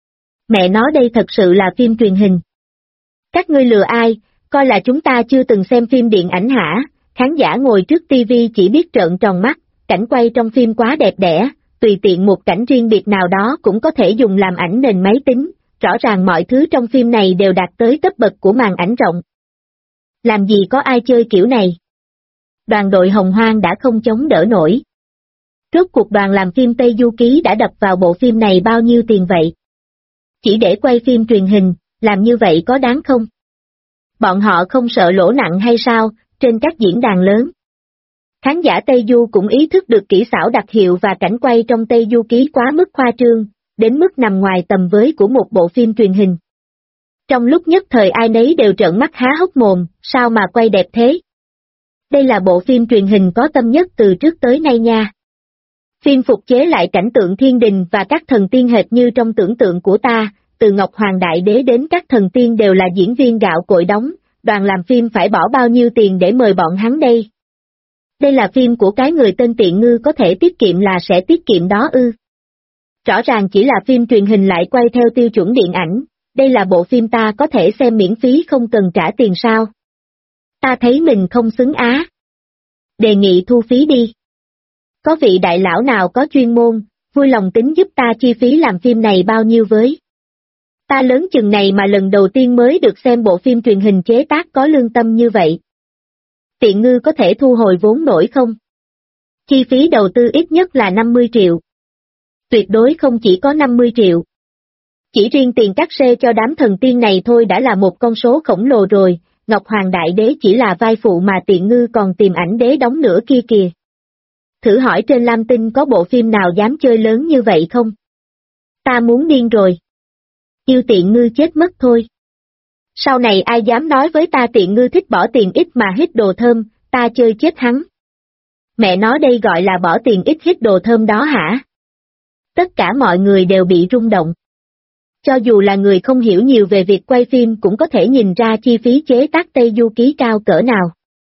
Mẹ nói đây thật sự là phim truyền hình. Các ngươi lừa ai, coi là chúng ta chưa từng xem phim điện ảnh hả? Khán giả ngồi trước tivi chỉ biết trợn tròn mắt, cảnh quay trong phim quá đẹp đẽ, tùy tiện một cảnh riêng biệt nào đó cũng có thể dùng làm ảnh nền máy tính, rõ ràng mọi thứ trong phim này đều đạt tới cấp bậc của màn ảnh rộng. Làm gì có ai chơi kiểu này? Đoàn đội Hồng Hoang đã không chống đỡ nổi. Rốt cuộc đoàn làm phim Tây Du Ký đã đập vào bộ phim này bao nhiêu tiền vậy? Chỉ để quay phim truyền hình, làm như vậy có đáng không? Bọn họ không sợ lỗ nặng hay sao, trên các diễn đàn lớn. Khán giả Tây Du cũng ý thức được kỹ xảo đặc hiệu và cảnh quay trong Tây Du Ký quá mức khoa trương, đến mức nằm ngoài tầm với của một bộ phim truyền hình. Trong lúc nhất thời ai nấy đều trợn mắt há hốc mồm, sao mà quay đẹp thế? Đây là bộ phim truyền hình có tâm nhất từ trước tới nay nha. Phim phục chế lại cảnh tượng thiên đình và các thần tiên hệt như trong tưởng tượng của ta, từ Ngọc Hoàng Đại Đế đến các thần tiên đều là diễn viên gạo cội đóng, đoàn làm phim phải bỏ bao nhiêu tiền để mời bọn hắn đây? Đây là phim của cái người tên Tiện Ngư có thể tiết kiệm là sẽ tiết kiệm đó ư? Rõ ràng chỉ là phim truyền hình lại quay theo tiêu chuẩn điện ảnh, đây là bộ phim ta có thể xem miễn phí không cần trả tiền sao? Ta thấy mình không xứng á. Đề nghị thu phí đi. Có vị đại lão nào có chuyên môn, vui lòng tính giúp ta chi phí làm phim này bao nhiêu với? Ta lớn chừng này mà lần đầu tiên mới được xem bộ phim truyền hình chế tác có lương tâm như vậy. Tiện Ngư có thể thu hồi vốn nổi không? Chi phí đầu tư ít nhất là 50 triệu. Tuyệt đối không chỉ có 50 triệu. Chỉ riêng tiền cát xê cho đám thần tiên này thôi đã là một con số khổng lồ rồi, Ngọc Hoàng Đại Đế chỉ là vai phụ mà Tiện Ngư còn tìm ảnh đế đóng nữa kia kìa. Thử hỏi trên Lam Tinh có bộ phim nào dám chơi lớn như vậy không? Ta muốn điên rồi. Yêu Tiện Ngư chết mất thôi. Sau này ai dám nói với ta Tiện Ngư thích bỏ tiền ít mà hít đồ thơm, ta chơi chết hắn. Mẹ nói đây gọi là bỏ tiền ít hít đồ thơm đó hả? Tất cả mọi người đều bị rung động. Cho dù là người không hiểu nhiều về việc quay phim cũng có thể nhìn ra chi phí chế tác Tây Du Ký cao cỡ nào.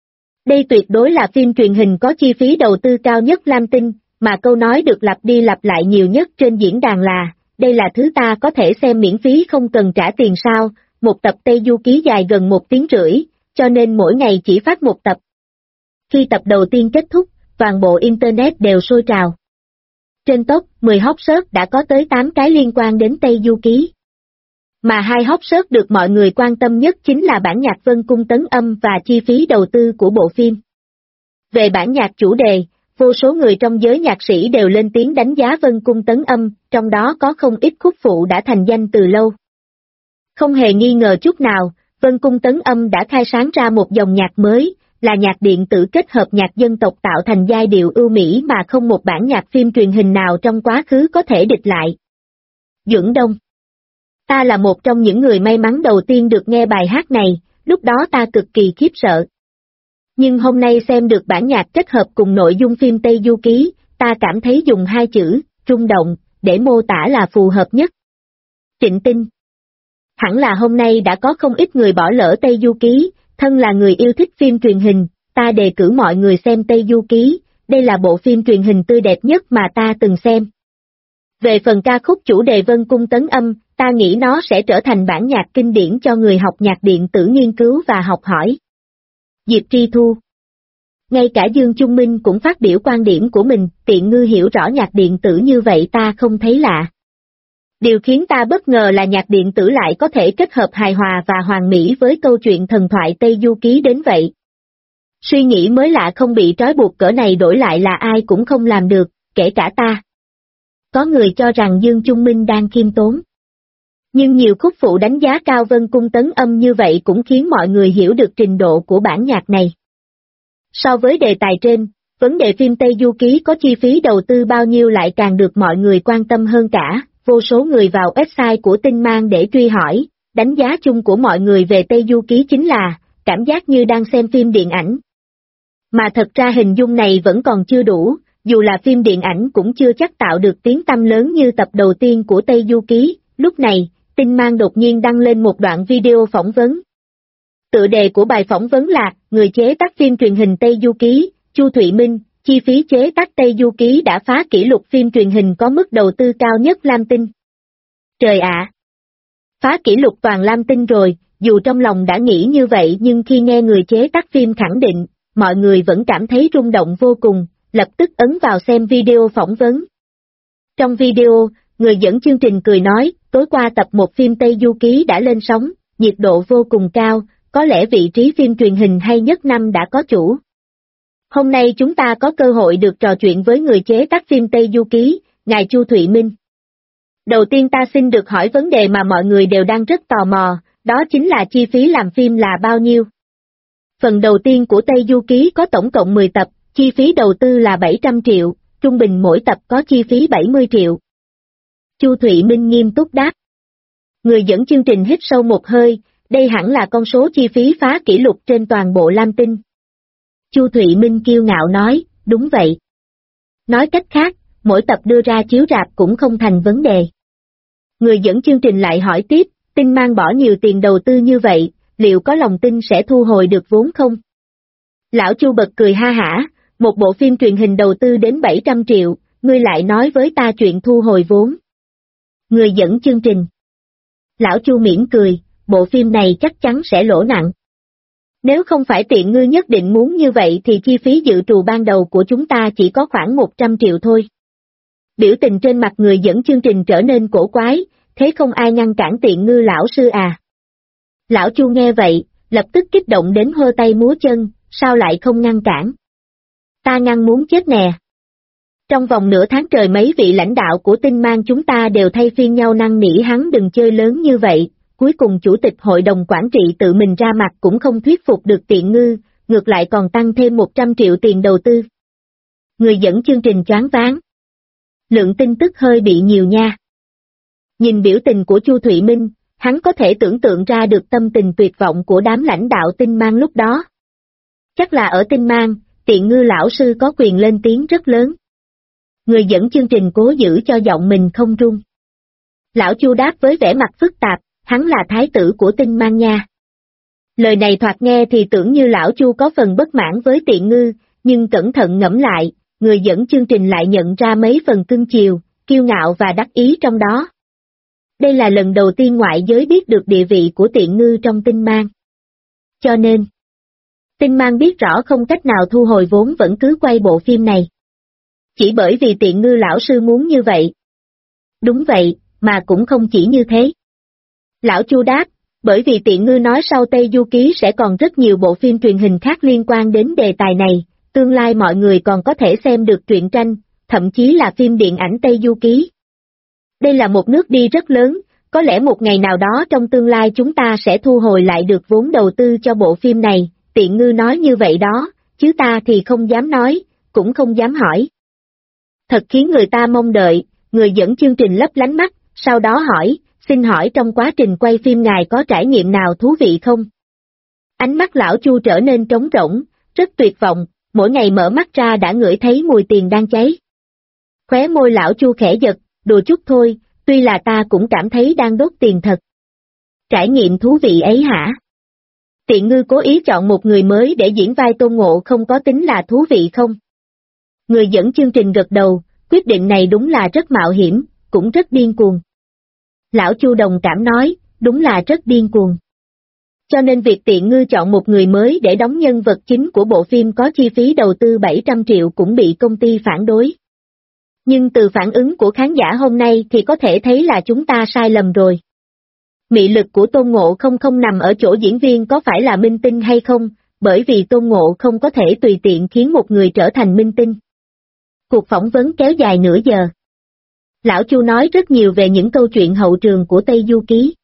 Đây tuyệt đối là phim truyền hình có chi phí đầu tư cao nhất Lam Tinh, mà câu nói được lặp đi lặp lại nhiều nhất trên diễn đàn là, đây là thứ ta có thể xem miễn phí không cần trả tiền sao, một tập Tây Du Ký dài gần 1 tiếng rưỡi, cho nên mỗi ngày chỉ phát một tập. Khi tập đầu tiên kết thúc, toàn bộ Internet đều sôi trào. Trên top 10 hot search đã có tới 8 cái liên quan đến Tây Du Ký. Mà 2 hot search được mọi người quan tâm nhất chính là bản nhạc Vân Cung Tấn Âm và chi phí đầu tư của bộ phim. Về bản nhạc chủ đề, vô số người trong giới nhạc sĩ đều lên tiếng đánh giá Vân Cung Tấn Âm, trong đó có không ít khúc phụ đã thành danh từ lâu. Không hề nghi ngờ chút nào, Vân Cung Tấn Âm đã khai sáng ra một dòng nhạc mới, là nhạc điện tử kết hợp nhạc dân tộc tạo thành giai điệu ưu mỹ mà không một bản nhạc phim truyền hình nào trong quá khứ có thể địch lại. Duẩn Đông. Ta là một trong những người may mắn đầu tiên được nghe bài hát này, lúc đó ta cực kỳ khiếp sợ. Nhưng hôm nay xem được bản nhạc kết hợp cùng nội dung phim Tây Du Ký, ta cảm thấy dùng 2 chữ, rung động, để mô tả là phù hợp nhất. Trịnh Tinh. Hẳn là hôm nay đã có không ít người bỏ lỡ Tây Du Ký, thân là người yêu thích phim truyền hình, ta đề cử mọi người xem Tây Du Ký, đây là bộ phim truyền hình tươi đẹp nhất mà ta từng xem. Về phần ca khúc chủ đề Vân Cung Tấn Âm, ta nghĩ nó sẽ trở thành bản nhạc kinh điển cho người học nhạc điện tử nghiên cứu và học hỏi. Diệp Tri Thu. Ngay cả Dương Chung Minh cũng phát biểu quan điểm của mình, Tiện Ngư hiểu rõ nhạc điện tử như vậy ta không thấy lạ. Điều khiến ta bất ngờ là nhạc điện tử lại có thể kết hợp hài hòa và hoàn mỹ với câu chuyện thần thoại Tây Du Ký đến vậy. Suy nghĩ mới lạ không bị trói buộc cỡ này đổi lại là ai cũng không làm được, kể cả ta. Có người cho rằng Dương Chung Minh đang khiêm tốn. Nhưng nhiều khúc phụ đánh giá cao Vân Cung Tấn Âm như vậy cũng khiến mọi người hiểu được trình độ của bản nhạc này. So với đề tài trên, vấn đề phim Tây Du Ký có chi phí đầu tư bao nhiêu lại càng được mọi người quan tâm hơn cả, vô số người vào website của Tinh Mang để truy hỏi, đánh giá chung của mọi người về Tây Du Ký chính là, cảm giác như đang xem phim điện ảnh. Mà thật ra hình dung này vẫn còn chưa đủ, dù là phim điện ảnh cũng chưa chắc tạo được tiếng tăm lớn như tập đầu tiên của Tây Du Ký, lúc này, Tinh Mang đột nhiên đăng lên một đoạn video phỏng vấn. Tựa đề của bài phỏng vấn là, người chế tác phim truyền hình Tây Du Ký, Chu Thụy Minh, chi phí chế tác Tây Du Ký đã phá kỷ lục phim truyền hình có mức đầu tư cao nhất Lam Tinh. Trời ạ! Phá kỷ lục toàn Lam Tinh rồi, dù trong lòng đã nghĩ như vậy nhưng khi nghe người chế tác phim khẳng định, mọi người vẫn cảm thấy rung động vô cùng, lập tức ấn vào xem video phỏng vấn. Trong video, người dẫn chương trình cười nói, tối qua tập 1 phim Tây Du Ký đã lên sóng, nhiệt độ vô cùng cao, có lẽ vị trí phim truyền hình hay nhất năm đã có chủ. Hôm nay chúng ta có cơ hội được trò chuyện với người chế tác phim Tây Du Ký, ngài Chu Thụy Minh. Đầu tiên ta xin được hỏi vấn đề mà mọi người đều đang rất tò mò, Đó chính là chi phí làm phim là bao nhiêu. Phần đầu tiên của Tây Du Ký có tổng cộng 10 tập, chi phí đầu tư là 700 triệu, trung bình mỗi tập có chi phí 70 triệu. Chu Thụy Minh nghiêm túc đáp. Người dẫn chương trình hít sâu một hơi, đây hẳn là con số chi phí phá kỷ lục trên toàn bộ Lam Tinh. Chu Thụy Minh kiêu ngạo nói, đúng vậy. Nói cách khác, mỗi tập đưa ra chiếu rạp cũng không thành vấn đề. Người dẫn chương trình lại hỏi tiếp, Tinh Mang bỏ nhiều tiền đầu tư như vậy, liệu có lòng tin sẽ thu hồi được vốn không? Lão Chu bật cười ha hả, một bộ phim truyền hình đầu tư đến 700 triệu, ngươi lại nói với ta chuyện thu hồi vốn. Người dẫn chương trình. Lão Chu mỉm cười, bộ phim này chắc chắn sẽ lỗ nặng. Nếu không phải tiện ngư nhất định muốn như vậy thì chi phí dự trù ban đầu của chúng ta chỉ có khoảng 100 triệu thôi. Biểu tình trên mặt người dẫn chương trình trở nên cổ quái, thế không ai ngăn cản tiện ngư lão sư à? Lão Chu nghe vậy, lập tức kích động đến hơ tay múa chân, sao lại không ngăn cản? Ta ngăn muốn chết nè. Trong vòng nửa tháng trời mấy vị lãnh đạo của Tinh Mang chúng ta đều thay phiên nhau năn nỉ hắn đừng chơi lớn như vậy, cuối cùng chủ tịch hội đồng quản trị tự mình ra mặt cũng không thuyết phục được tiện ngư, ngược lại còn tăng thêm 100 triệu tiền đầu tư. Người dẫn chương trình choáng váng. Lượng tin tức hơi bị nhiều nha. Nhìn biểu tình của Chu Thụy Minh, hắn có thể tưởng tượng ra được tâm tình tuyệt vọng của đám lãnh đạo Tinh Mang lúc đó. Chắc là ở Tinh Mang, tiện ngư lão sư có quyền lên tiếng rất lớn. Người dẫn chương trình cố giữ cho giọng mình không run. Lão Chu đáp với vẻ mặt phức tạp, hắn là thái tử của Tinh Mang nha. Lời này thoạt nghe thì tưởng như lão Chu có phần bất mãn với tiện ngư, nhưng cẩn thận ngẫm lại, người dẫn chương trình lại nhận ra mấy phần cưng chiều, kiêu ngạo và đắc ý trong đó. Đây là lần đầu tiên ngoại giới biết được địa vị của tiện ngư trong Tinh Mang. Cho nên, Tinh Mang biết rõ không cách nào thu hồi vốn vẫn cứ quay bộ phim này. Chỉ bởi vì tiện ngư lão sư muốn như vậy. Đúng vậy, mà cũng không chỉ như thế. Lão Chu đáp, bởi vì tiện ngư nói sau Tây Du Ký sẽ còn rất nhiều bộ phim truyền hình khác liên quan đến đề tài này, tương lai mọi người còn có thể xem được truyện tranh, thậm chí là phim điện ảnh Tây Du Ký. Đây là một nước đi rất lớn, có lẽ một ngày nào đó trong tương lai chúng ta sẽ thu hồi lại được vốn đầu tư cho bộ phim này, tiện ngư nói như vậy đó, chứ ta thì không dám nói, cũng không dám hỏi. Thật khiến người ta mong đợi, người dẫn chương trình lấp lánh mắt, sau đó hỏi, xin hỏi trong quá trình quay phim ngài có trải nghiệm nào thú vị không? Ánh mắt lão Chu trở nên trống rỗng, rất tuyệt vọng, mỗi ngày mở mắt ra đã ngửi thấy mùi tiền đang cháy. Khóe môi lão Chu khẽ giật, đùa chút thôi, tuy là ta cũng cảm thấy đang đốt tiền thật. Trải nghiệm thú vị ấy hả? Tiện ngư cố ý chọn một người mới để diễn vai Tôn Ngộ không có tính là thú vị không? Người dẫn chương trình gật đầu, quyết định này đúng là rất mạo hiểm, cũng rất điên cuồng. Lão Chu đồng cảm nói, đúng là rất điên cuồng. Cho nên việc tiện ngư chọn một người mới để đóng nhân vật chính của bộ phim có chi phí đầu tư 700 triệu cũng bị công ty phản đối. Nhưng từ phản ứng của khán giả hôm nay thì có thể thấy là chúng ta sai lầm rồi. Mị lực của Tôn Ngộ không nằm ở chỗ diễn viên có phải là minh tinh hay không, bởi vì Tôn Ngộ không có thể tùy tiện khiến một người trở thành minh tinh. Cuộc phỏng vấn kéo dài nửa giờ. Lão Chu nói rất nhiều về những câu chuyện hậu trường của Tây Du Ký.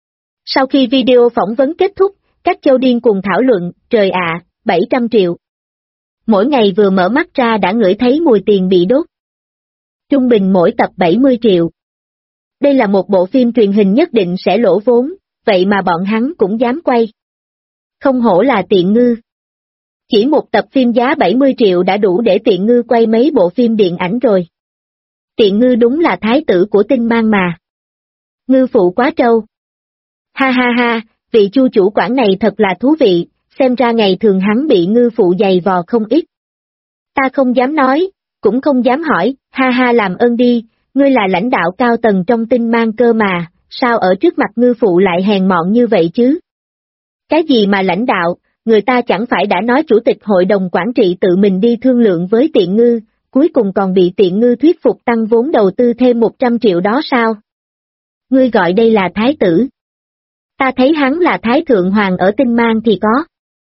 Sau khi video phỏng vấn kết thúc, các châu điên cùng thảo luận, trời ạ, 700 triệu. Mỗi ngày vừa mở mắt ra đã ngửi thấy mùi tiền bị đốt. Trung bình mỗi tập 70 triệu. Đây là một bộ phim truyền hình nhất định sẽ lỗ vốn, vậy mà bọn hắn cũng dám quay. Không hổ là tiện ngư. Chỉ một tập phim giá 70 triệu đã đủ để tiện ngư quay mấy bộ phim điện ảnh rồi. Tiện ngư đúng là thái tử của Tinh Mang mà. Ngư phụ quá trâu. Ha ha ha, vị Chu chủ quản này thật là thú vị, xem ra ngày thường hắn bị ngư phụ giày vò không ít. Ta không dám nói, cũng không dám hỏi, ha ha làm ơn đi, ngươi là lãnh đạo cao tầng trong Tinh Mang cơ mà, sao ở trước mặt ngư phụ lại hèn mọn như vậy chứ? Cái gì mà lãnh đạo, người ta chẳng phải đã nói chủ tịch hội đồng quản trị tự mình đi thương lượng với tiện ngư, cuối cùng còn bị tiện ngư thuyết phục tăng vốn đầu tư thêm 100 triệu đó sao? Ngươi gọi đây là thái tử. Ta thấy hắn là thái thượng hoàng ở Tinh Mang thì có.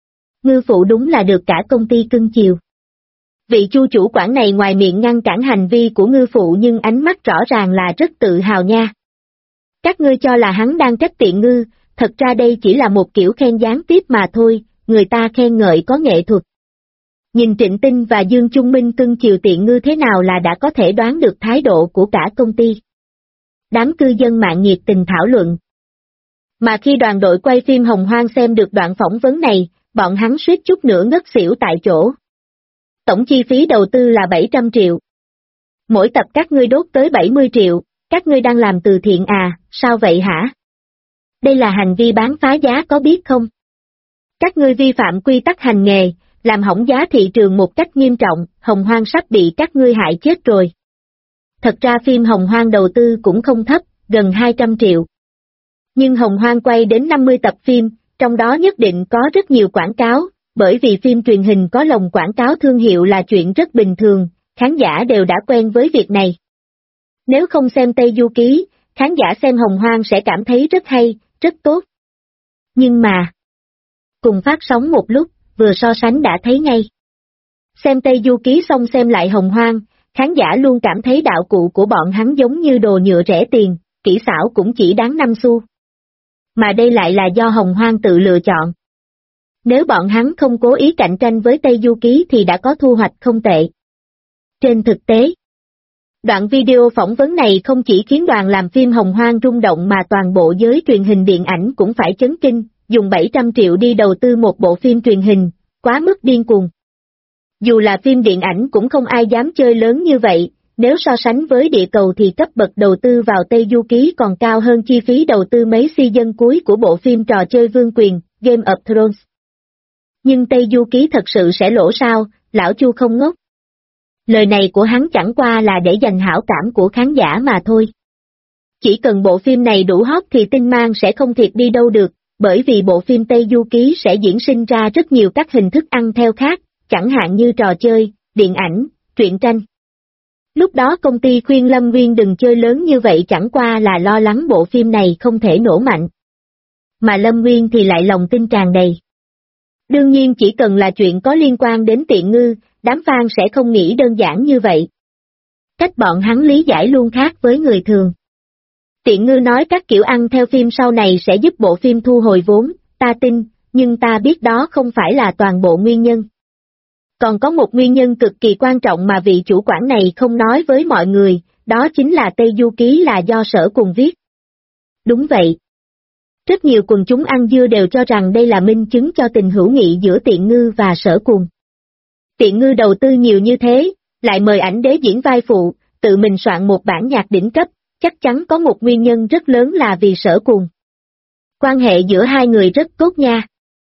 Ngư phụ đúng là được cả công ty cưng chiều. Vị Chu chủ quản này ngoài miệng ngăn cản hành vi của ngư phụ nhưng ánh mắt rõ ràng là rất tự hào nha. Các ngươi cho là hắn đang trách tiện ngư, thật ra đây chỉ là một kiểu khen gián tiếp mà thôi, người ta khen ngợi có nghệ thuật. Nhìn Trịnh Tinh và Dương Trung Minh cưng chiều Tiện Ngư thế nào là đã có thể đoán được thái độ của cả công ty. Đám cư dân mạng nhiệt tình thảo luận. Mà khi đoàn đội quay phim Hồng Hoang xem được đoạn phỏng vấn này, bọn hắn suýt chút nữa ngất xỉu tại chỗ. Tổng chi phí đầu tư là 700 triệu. Mỗi tập các ngươi đốt tới 70 triệu, các ngươi đang làm từ thiện à, sao vậy hả? Đây là hành vi bán phá giá có biết không? Các ngươi vi phạm quy tắc hành nghề, làm hỏng giá thị trường một cách nghiêm trọng, Hồng Hoang sắp bị các ngươi hại chết rồi. Thật ra phim Hồng Hoang đầu tư cũng không thấp, gần 200 triệu. Nhưng Hồng Hoang quay đến 50 tập phim, trong đó nhất định có rất nhiều quảng cáo, bởi vì phim truyền hình có lồng quảng cáo thương hiệu là chuyện rất bình thường, khán giả đều đã quen với việc này. Nếu không xem Tây Du Ký, khán giả xem Hồng Hoang sẽ cảm thấy rất hay, rất tốt. Nhưng mà, cùng phát sóng một lúc, vừa so sánh đã thấy ngay. Xem Tây Du Ký xong xem lại Hồng Hoang, khán giả luôn cảm thấy đạo cụ của bọn hắn giống như đồ nhựa rẻ tiền, kỹ xảo cũng chỉ đáng 5 xu. Mà đây lại là do Hồng Hoang tự lựa chọn. Nếu bọn hắn không cố ý cạnh tranh với Tây Du Ký thì đã có thu hoạch không tệ. Trên thực tế, đoạn video phỏng vấn này không chỉ khiến đoàn làm phim Hồng Hoang rung động mà toàn bộ giới truyền hình điện ảnh cũng phải chấn kinh, dùng 700 triệu đi đầu tư một bộ phim truyền hình, quá mức điên cuồng. Dù là phim điện ảnh cũng không ai dám chơi lớn như vậy, nếu so sánh với địa cầu thì cấp bậc đầu tư vào Tây Du Ký còn cao hơn chi phí đầu tư mấy season cuối của bộ phim trò chơi vương quyền, Game of Thrones. Nhưng Tây Du Ký thật sự sẽ lỗ sao, lão Chu không ngốc. Lời này của hắn chẳng qua là để giành hảo cảm của khán giả mà thôi. Chỉ cần bộ phim này đủ hot thì Tinh Mang sẽ không thiệt đi đâu được, bởi vì bộ phim Tây Du Ký sẽ diễn sinh ra rất nhiều các hình thức ăn theo khác, chẳng hạn như trò chơi, điện ảnh, truyện tranh. Lúc đó công ty khuyên Lâm Nguyên đừng chơi lớn như vậy chẳng qua là lo lắng bộ phim này không thể nổ mạnh. Mà Lâm Nguyên thì lại lòng tin tràn đầy. Đương nhiên chỉ cần là chuyện có liên quan đến Tiện Ngư, đám fan sẽ không nghĩ đơn giản như vậy. Cách bọn hắn lý giải luôn khác với người thường. Tiện Ngư nói các kiểu ăn theo phim sau này sẽ giúp bộ phim thu hồi vốn, ta tin, nhưng ta biết đó không phải là toàn bộ nguyên nhân. Còn có một nguyên nhân cực kỳ quan trọng mà vị chủ quản này không nói với mọi người, đó chính là Tây Du Ký là do Sở Cùng viết. Đúng vậy. Rất nhiều quần chúng ăn dưa đều cho rằng đây là minh chứng cho tình hữu nghị giữa Tiện Ngư và Sở Cùng. Tiện Ngư đầu tư nhiều như thế, lại mời ảnh đế diễn vai phụ, tự mình soạn một bản nhạc đỉnh cấp, chắc chắn có một nguyên nhân rất lớn là vì Sở Cùng. Quan hệ giữa hai người rất tốt nha.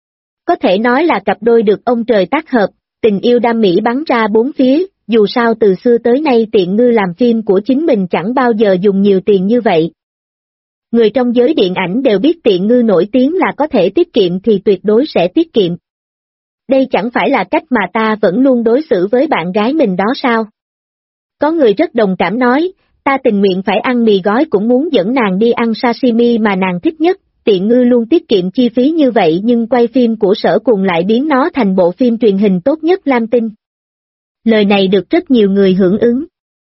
Có thể nói là cặp đôi được ông trời tác hợp, tình yêu đam mỹ bắn ra bốn phía, dù sao từ xưa tới nay Tiện Ngư làm phim của chính mình chẳng bao giờ dùng nhiều tiền như vậy. Người trong giới điện ảnh đều biết Tiện Ngư nổi tiếng là có thể tiết kiệm thì tuyệt đối sẽ tiết kiệm. Đây chẳng phải là cách mà ta vẫn luôn đối xử với bạn gái mình đó sao? Có người rất đồng cảm nói, ta tình nguyện phải ăn mì gói cũng muốn dẫn nàng đi ăn sashimi mà nàng thích nhất, Tiện Ngư luôn tiết kiệm chi phí như vậy nhưng quay phim của Sở Cùng lại biến nó thành bộ phim truyền hình tốt nhất Lam Tinh. Lời này được rất nhiều người hưởng ứng.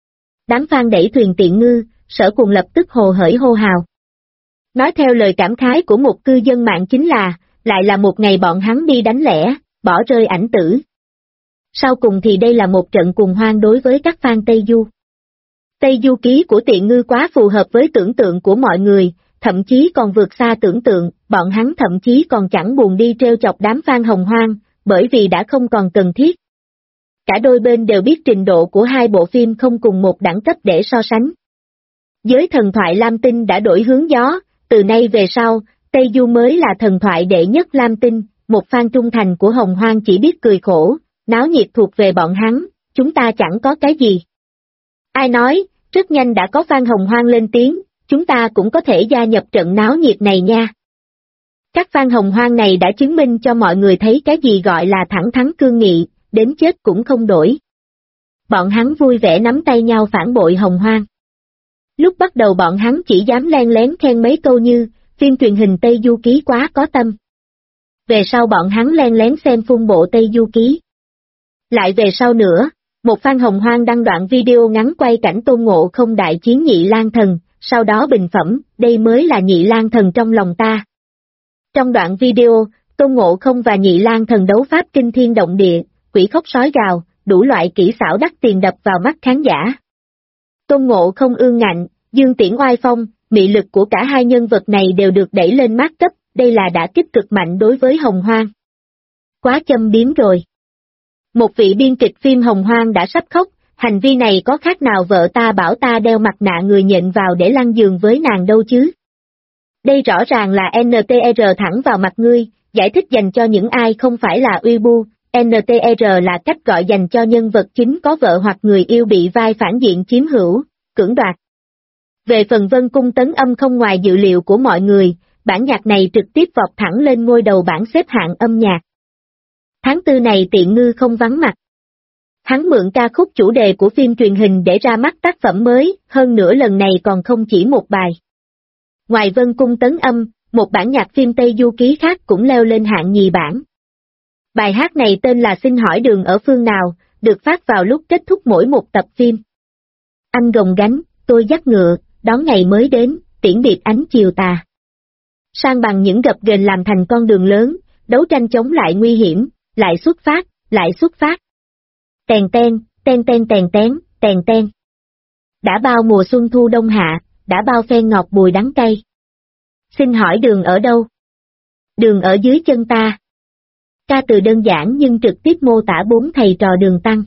Đám fan đẩy thuyền Tiện Ngư, Sở Cùng lập tức hồ hởi hô hào. Nói theo lời cảm khái của một cư dân mạng chính là, lại là một ngày bọn hắn đi đánh lẻ, bỏ rơi ảnh tử. Sau cùng thì đây là một trận cuồng hoan đối với các fan Tây Du. Tây Du Ký của Tiện Ngư quá phù hợp với tưởng tượng của mọi người, thậm chí còn vượt xa tưởng tượng, bọn hắn thậm chí còn chẳng buồn đi trêu chọc đám fan Hồng Hoang, bởi vì đã không còn cần thiết. Cả đôi bên đều biết trình độ của hai bộ phim không cùng một đẳng cấp để so sánh. Giới thần thoại Lam Tinh đã đổi hướng gió, từ nay về sau, Tây Du mới là thần thoại đệ nhất Lam Tinh, một fan trung thành của Hồng Hoang chỉ biết cười khổ, náo nhiệt thuộc về bọn hắn, chúng ta chẳng có cái gì. Ai nói, rất nhanh đã có fan Hồng Hoang lên tiếng, chúng ta cũng có thể gia nhập trận náo nhiệt này nha. Các fan Hồng Hoang này đã chứng minh cho mọi người thấy cái gì gọi là thẳng thắn cương nghị, đến chết cũng không đổi. Bọn hắn vui vẻ nắm tay nhau phản bội Hồng Hoang. Lúc bắt đầu bọn hắn chỉ dám len lén khen mấy câu như, phim truyền hình Tây Du Ký quá có tâm. Về sau bọn hắn len lén xem phun bộ Tây Du Ký. Lại về sau nữa, một fan Hồng Hoang đăng đoạn video ngắn quay cảnh Tôn Ngộ Không đại chiến Nhị Lang Thần, sau đó bình phẩm, đây mới là Nhị Lang Thần trong lòng ta. Trong đoạn video, Tôn Ngộ Không và Nhị Lang Thần đấu pháp kinh thiên động địa, quỷ khóc sói gào, đủ loại kỹ xảo đắt tiền đập vào mắt khán giả. Tôn Ngộ Không ương ngạnh, dương tiễn oai phong, mị lực của cả hai nhân vật này đều được đẩy lên mát cấp, đây là đả kích cực mạnh đối với Hồng Hoang. Quá châm biếm rồi. Một vị biên kịch phim Hồng Hoang đã sắp khóc, hành vi này có khác nào vợ ta bảo ta đeo mặt nạ người nhện vào để lăn giường với nàng đâu chứ. Đây rõ ràng là NTR thẳng vào mặt ngươi, giải thích dành cho những ai không phải là uy bu, NTR là cách gọi dành cho nhân vật chính có vợ hoặc người yêu bị vai phản diện chiếm hữu, cưỡng đoạt. Về phần Vân Cung Tấn Âm không ngoài dự liệu của mọi người, bản nhạc này trực tiếp vọt thẳng lên ngôi đầu bảng xếp hạng âm nhạc. Tháng 4 này Tiện Ngư không vắng mặt. Hắn mượn ca khúc chủ đề của phim truyền hình để ra mắt tác phẩm mới, hơn nữa lần này còn không chỉ một bài. Ngoài Vân Cung Tấn Âm, một bản nhạc phim Tây Du Ký khác cũng leo lên hạng nhì bảng. Bài hát này tên là Xin hỏi đường ở phương nào, được phát vào lúc kết thúc mỗi một tập phim. Anh gồng gánh, tôi dắt ngựa, đón ngày mới đến, tiễn biệt ánh chiều tà. Sang bằng những gập ghềnh làm thành con đường lớn, đấu tranh chống lại nguy hiểm, lại xuất phát, lại xuất phát. Tèn ten, ten ten tèn tén, tèn ten. Đã bao mùa xuân thu đông hạ, đã bao phen ngọt bùi đắng cay. Xin hỏi đường ở đâu? Đường ở dưới chân ta. Ca từ đơn giản nhưng trực tiếp mô tả 4 thầy trò Đường Tăng.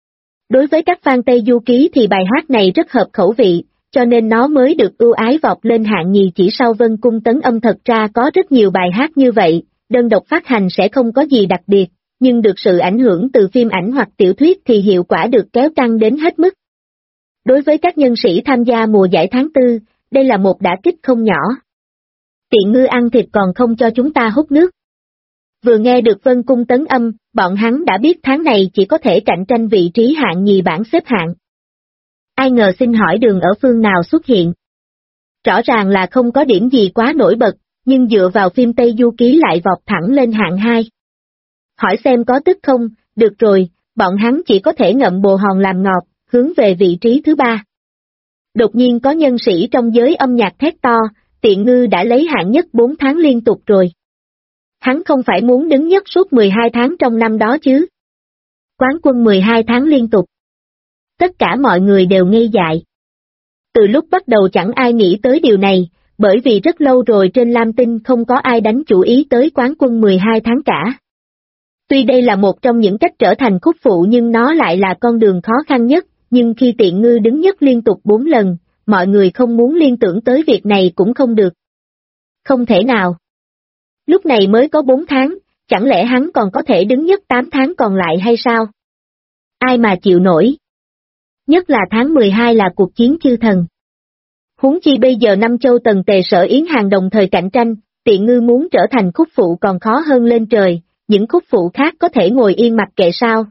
Đối với các fan Tây Du Ký thì bài hát này rất hợp khẩu vị, cho nên nó mới được ưu ái vọt lên hạng nhì chỉ sau Vân Cung Tấn Âm. Thật ra có rất nhiều bài hát như vậy, đơn độc phát hành sẽ không có gì đặc biệt, nhưng được sự ảnh hưởng từ phim ảnh hoặc tiểu thuyết thì hiệu quả được kéo căng đến hết mức. Đối với các nhân sĩ tham gia mùa giải tháng 4, đây là một đả kích không nhỏ. Tiện Ngư ăn thịt còn không cho chúng ta hút nước. Vừa nghe được Vân Cung Tấn Âm, bọn hắn đã biết tháng này chỉ có thể cạnh tranh vị trí hạng nhì bảng xếp hạng. Ai ngờ Xin hỏi đường ở phương nào xuất hiện. Rõ ràng là không có điểm gì quá nổi bật, nhưng dựa vào phim Tây Du Ký lại vọt thẳng lên hạng 2. Hỏi xem có tức không, được rồi, bọn hắn chỉ có thể ngậm bồ hòn làm ngọt, hướng về vị trí thứ 3. Đột nhiên có nhân sĩ trong giới âm nhạc thét to, Tiện Ngư đã lấy hạng nhất 4 tháng liên tục rồi. Hắn không phải muốn đứng nhất suốt 12 tháng trong năm đó chứ. Quán quân 12 tháng liên tục. Tất cả mọi người đều ngây dại. Từ lúc bắt đầu chẳng ai nghĩ tới điều này, bởi vì rất lâu rồi trên Lam Tinh không có ai đánh chủ ý tới quán quân 12 tháng cả. Tuy đây là một trong những cách trở thành khúc phụ nhưng nó lại là con đường khó khăn nhất, nhưng khi Tiện Ngư đứng nhất liên tục 4 lần, mọi người không muốn liên tưởng tới việc này cũng không được. Không thể nào. Lúc này mới có 4 tháng, chẳng lẽ hắn còn có thể đứng nhất 8 tháng còn lại hay sao? Ai mà chịu nổi? Nhất là tháng 12 là cuộc chiến chư thần. Huống chi bây giờ năm châu Tần Tề Sở Yến Hàng đồng thời cạnh tranh, Tiện Ngư muốn trở thành khúc phụ còn khó hơn lên trời, những khúc phụ khác có thể ngồi yên mặc kệ sao?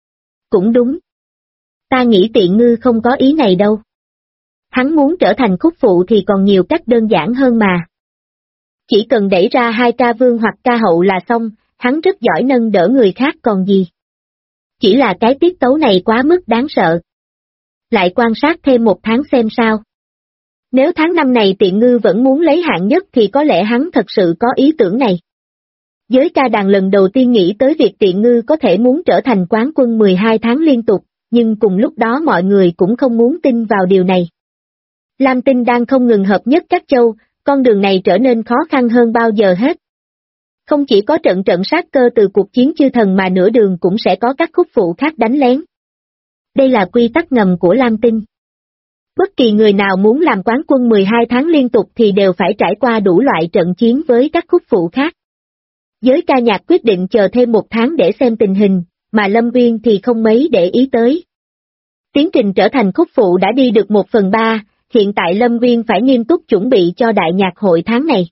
Cũng đúng. Ta nghĩ Tiện Ngư không có ý này đâu. Hắn muốn trở thành khúc phụ thì còn nhiều cách đơn giản hơn mà. Chỉ cần đẩy ra 2 ca vương hoặc ca hậu là xong, hắn rất giỏi nâng đỡ người khác còn gì. Chỉ là cái tiết tấu này quá mức đáng sợ. Lại quan sát thêm 1 tháng xem sao. Nếu tháng 5 này Tiện Ngư vẫn muốn lấy hạng nhất thì có lẽ hắn thật sự có ý tưởng này. Giới ca đàn lần đầu tiên nghĩ tới việc Tiện Ngư có thể muốn trở thành quán quân 12 tháng liên tục, nhưng cùng lúc đó mọi người cũng không muốn tin vào điều này. Lam Tinh đang không ngừng hợp nhất các châu, con đường này trở nên khó khăn hơn bao giờ hết. Không chỉ có trận sát cơ từ cuộc chiến chư thần mà nửa đường cũng sẽ có các khúc phụ khác đánh lén. Đây là quy tắc ngầm của Lam Tinh. Bất kỳ người nào muốn làm quán quân 12 tháng liên tục thì đều phải trải qua đủ loại trận chiến với các khúc phụ khác. Giới ca nhạc quyết định chờ thêm 1 tháng để xem tình hình, mà Lâm Uyên thì không mấy để ý tới. Tiến trình trở thành khúc phụ đã đi được 1/3, hiện tại Lâm Uyên phải nghiêm túc chuẩn bị cho đại nhạc hội tháng này.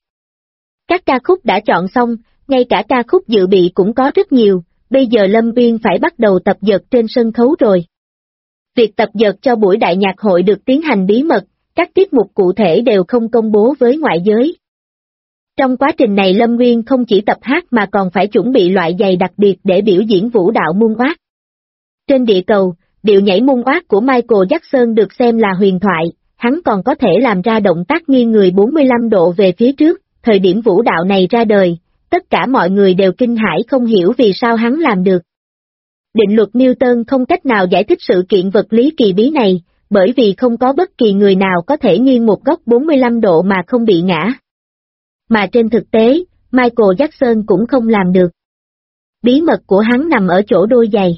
Các ca khúc đã chọn xong, ngay cả ca khúc dự bị cũng có rất nhiều, bây giờ Lâm Uyên phải bắt đầu tập dượt trên sân khấu rồi. Việc tập dượt cho buổi đại nhạc hội được tiến hành bí mật, các tiết mục cụ thể đều không công bố với ngoại giới. Trong quá trình này Lâm Uyên không chỉ tập hát mà còn phải chuẩn bị loại giày đặc biệt để biểu diễn vũ đạo moonwalk. Trên địa cầu, điệu nhảy moonwalk của Michael Jackson được xem là huyền thoại, hắn còn có thể làm ra động tác nghiêng người 45 độ về phía trước, thời điểm vũ đạo này ra đời, tất cả mọi người đều kinh hãi không hiểu vì sao hắn làm được. Định luật Newton không cách nào giải thích sự kiện vật lý kỳ bí này, bởi vì không có bất kỳ người nào có thể nghiêng một góc 45 độ mà không bị ngã. Mà trên thực tế, Michael Jackson cũng không làm được. Bí mật của hắn nằm ở chỗ đôi giày.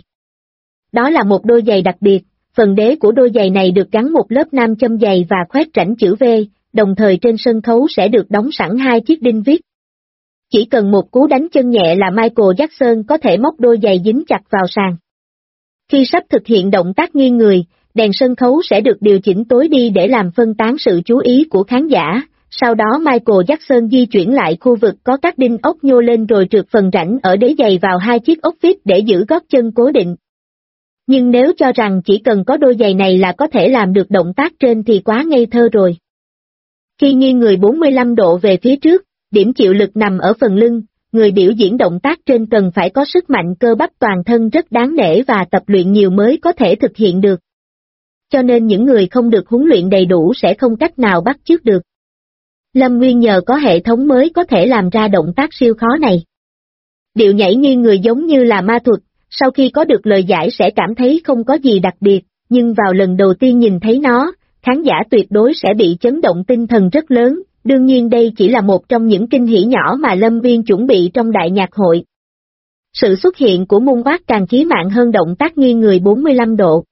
Đó là một đôi giày đặc biệt, phần đế của đôi giày này được gắn một lớp nam châm giày và khoét rãnh chữ V, đồng thời trên sân khấu sẽ được đóng sẵn 2 chiếc đinh vít. Chỉ cần một cú đánh chân nhẹ là Michael Jackson có thể móc đôi giày dính chặt vào sàn. Khi sắp thực hiện động tác nghiêng người, đèn sân khấu sẽ được điều chỉnh tối đi để làm phân tán sự chú ý của khán giả, sau đó Michael Jackson di chuyển lại khu vực có các đinh ốc nhô lên rồi trượt phần rãnh ở đế giày vào 2 chiếc ốc vít để giữ gót chân cố định. Nhưng nếu cho rằng chỉ cần có đôi giày này là có thể làm được động tác trên thì quá ngây thơ rồi. Khi nghiêng người 45 độ về phía trước, điểm chịu lực nằm ở phần lưng, người biểu diễn động tác trên cần phải có sức mạnh cơ bắp toàn thân rất đáng nể và tập luyện nhiều mới có thể thực hiện được. Cho nên những người không được huấn luyện đầy đủ sẽ không cách nào bắt chước được. Lâm Nguyên nhờ có hệ thống mới có thể làm ra động tác siêu khó này. Điệu nhảy nghiêng người giống như là ma thuật, sau khi có được lời giải sẽ cảm thấy không có gì đặc biệt, nhưng vào lần đầu tiên nhìn thấy nó, khán giả tuyệt đối sẽ bị chấn động tinh thần rất lớn, đương nhiên đây chỉ là một trong những kinh hỉ nhỏ mà Lâm Nguyên chuẩn bị trong đại nhạc hội. Sự xuất hiện của moonwalk càng chí mạng hơn động tác nghiêng người 45 độ.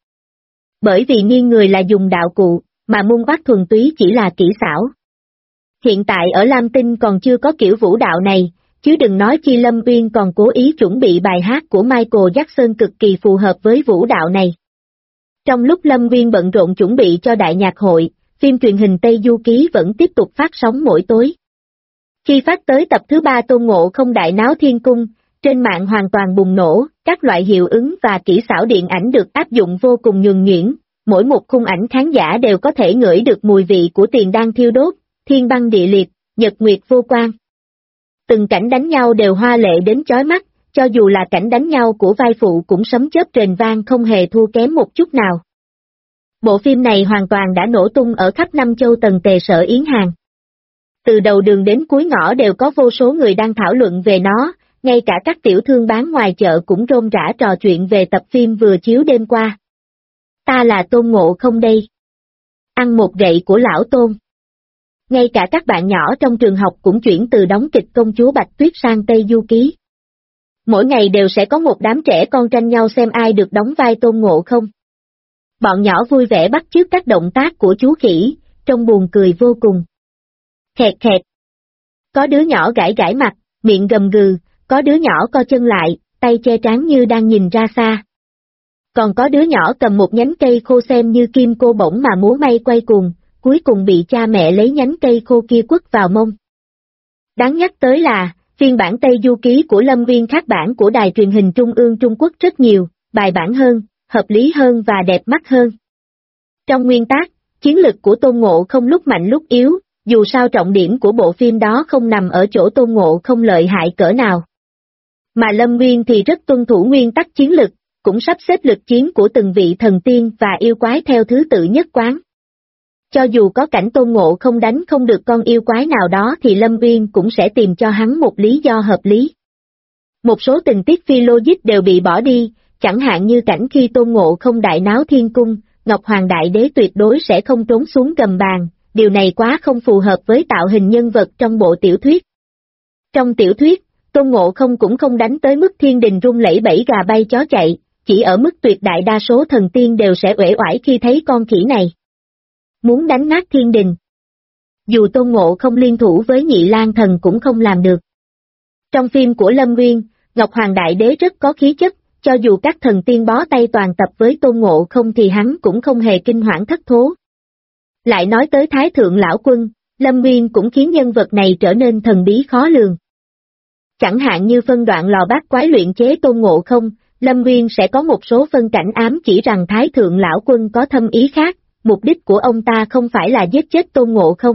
Bởi vì nghiêng người là dùng đạo cụ, mà moonwalk thuần túy chỉ là kỹ xảo. Hiện tại ở Lam Tinh còn chưa có kiểu vũ đạo này, chứ đừng nói chi Lâm Nguyên còn cố ý chuẩn bị bài hát của Michael Jackson cực kỳ phù hợp với vũ đạo này. Trong lúc Lâm Nguyên bận rộn chuẩn bị cho đại nhạc hội, phim truyền hình Tây Du Ký vẫn tiếp tục phát sóng mỗi tối. Khi phát tới tập thứ 3 Tôn Ngộ Không đại náo thiên cung, trên mạng hoàn toàn bùng nổ, các loại hiệu ứng và kỹ xảo điện ảnh được áp dụng vô cùng nhuần nhuyễn, mỗi một khung ảnh khán giả đều có thể ngửi được mùi vị của tiền đang thiêu đốt, thiên băng địa liệt, nhật nguyệt vô quang. Từng cảnh đánh nhau đều hoa lệ đến chói mắt, cho dù là cảnh đánh nhau của vai phụ cũng sấm chớp rền vang không hề thua kém một chút nào. Bộ phim này hoàn toàn đã nổ tung ở khắp năm châu tần tề sở Yến Hàng. Từ đầu đường đến cuối ngõ đều có vô số người đang thảo luận về nó, ngay cả các tiểu thương bán ngoài chợ cũng rôm rã trò chuyện về tập phim vừa chiếu đêm qua. Ta là Tôn Ngộ Không đây. Ăn một gậy của lão Tôn. Ngay cả các bạn nhỏ trong trường học cũng chuyển từ đóng kịch công chúa Bạch Tuyết sang Tây Du Ký. Mỗi ngày đều sẽ có một đám trẻ con tranh nhau xem ai được đóng vai Tôn Ngộ Không. Bọn nhỏ vui vẻ bắt chước các động tác của chú khỉ, trông buồn cười vô cùng. Khẹt khẹt. Có đứa nhỏ gãi gãi mặt, miệng gầm gừ, có đứa nhỏ co chân lại, tay che trán như đang nhìn ra xa. Còn có đứa nhỏ cầm một nhánh cây khô xem như kim cô bổng mà múa may quay cuồng, cuối cùng bị cha mẹ lấy nhánh cây khô kia quất vào mông. Đáng nhắc tới là, phiên bản Tây Du Ký của Lâm Nguyên khác bản của đài truyền hình Trung ương Trung Quốc rất nhiều, bài bản hơn, hợp lý hơn và đẹp mắt hơn. Trong nguyên tắc, chiến lực của Tôn Ngộ Không lúc mạnh lúc yếu, dù sao trọng điểm của bộ phim đó không nằm ở chỗ Tôn Ngộ Không lợi hại cỡ nào. Mà Lâm Nguyên thì rất tuân thủ nguyên tắc chiến lực, cũng sắp xếp lực chiến của từng vị thần tiên và yêu quái theo thứ tự nhất quán. Cho dù có cảnh Tôn Ngộ Không đánh không được con yêu quái nào đó thì Lâm Nguyên cũng sẽ tìm cho hắn một lý do hợp lý. Một số tình tiết phi logic đều bị bỏ đi, chẳng hạn như cảnh khi Tôn Ngộ Không đại náo thiên cung, Ngọc Hoàng Đại Đế tuyệt đối sẽ không trốn xuống gầm bàn, điều này quá không phù hợp với tạo hình nhân vật trong bộ tiểu thuyết. Trong tiểu thuyết, Tôn Ngộ Không cũng không đánh tới mức thiên đình rung lẫy bẫy gà bay chó chạy, chỉ ở mức tuyệt đại đa số thần tiên đều sẽ uể oải khi thấy con khỉ này. Muốn đánh nát thiên đình. Dù Tôn Ngộ Không liên thủ với Nhị Lang Thần cũng không làm được. Trong phim của Lâm Nguyên, Ngọc Hoàng Đại Đế rất có khí chất, cho dù các thần tiên bó tay toàn tập với Tôn Ngộ Không thì hắn cũng không hề kinh hoảng thất thố. Lại nói tới Thái Thượng Lão Quân, Lâm Nguyên cũng khiến nhân vật này trở nên thần bí khó lường. Chẳng hạn như phân đoạn lò bát quái luyện chế Tôn Ngộ Không, Lâm Nguyên sẽ có một số phân cảnh ám chỉ rằng Thái Thượng Lão Quân có thâm ý khác, mục đích của ông ta không phải là giết chết Tôn Ngộ Không.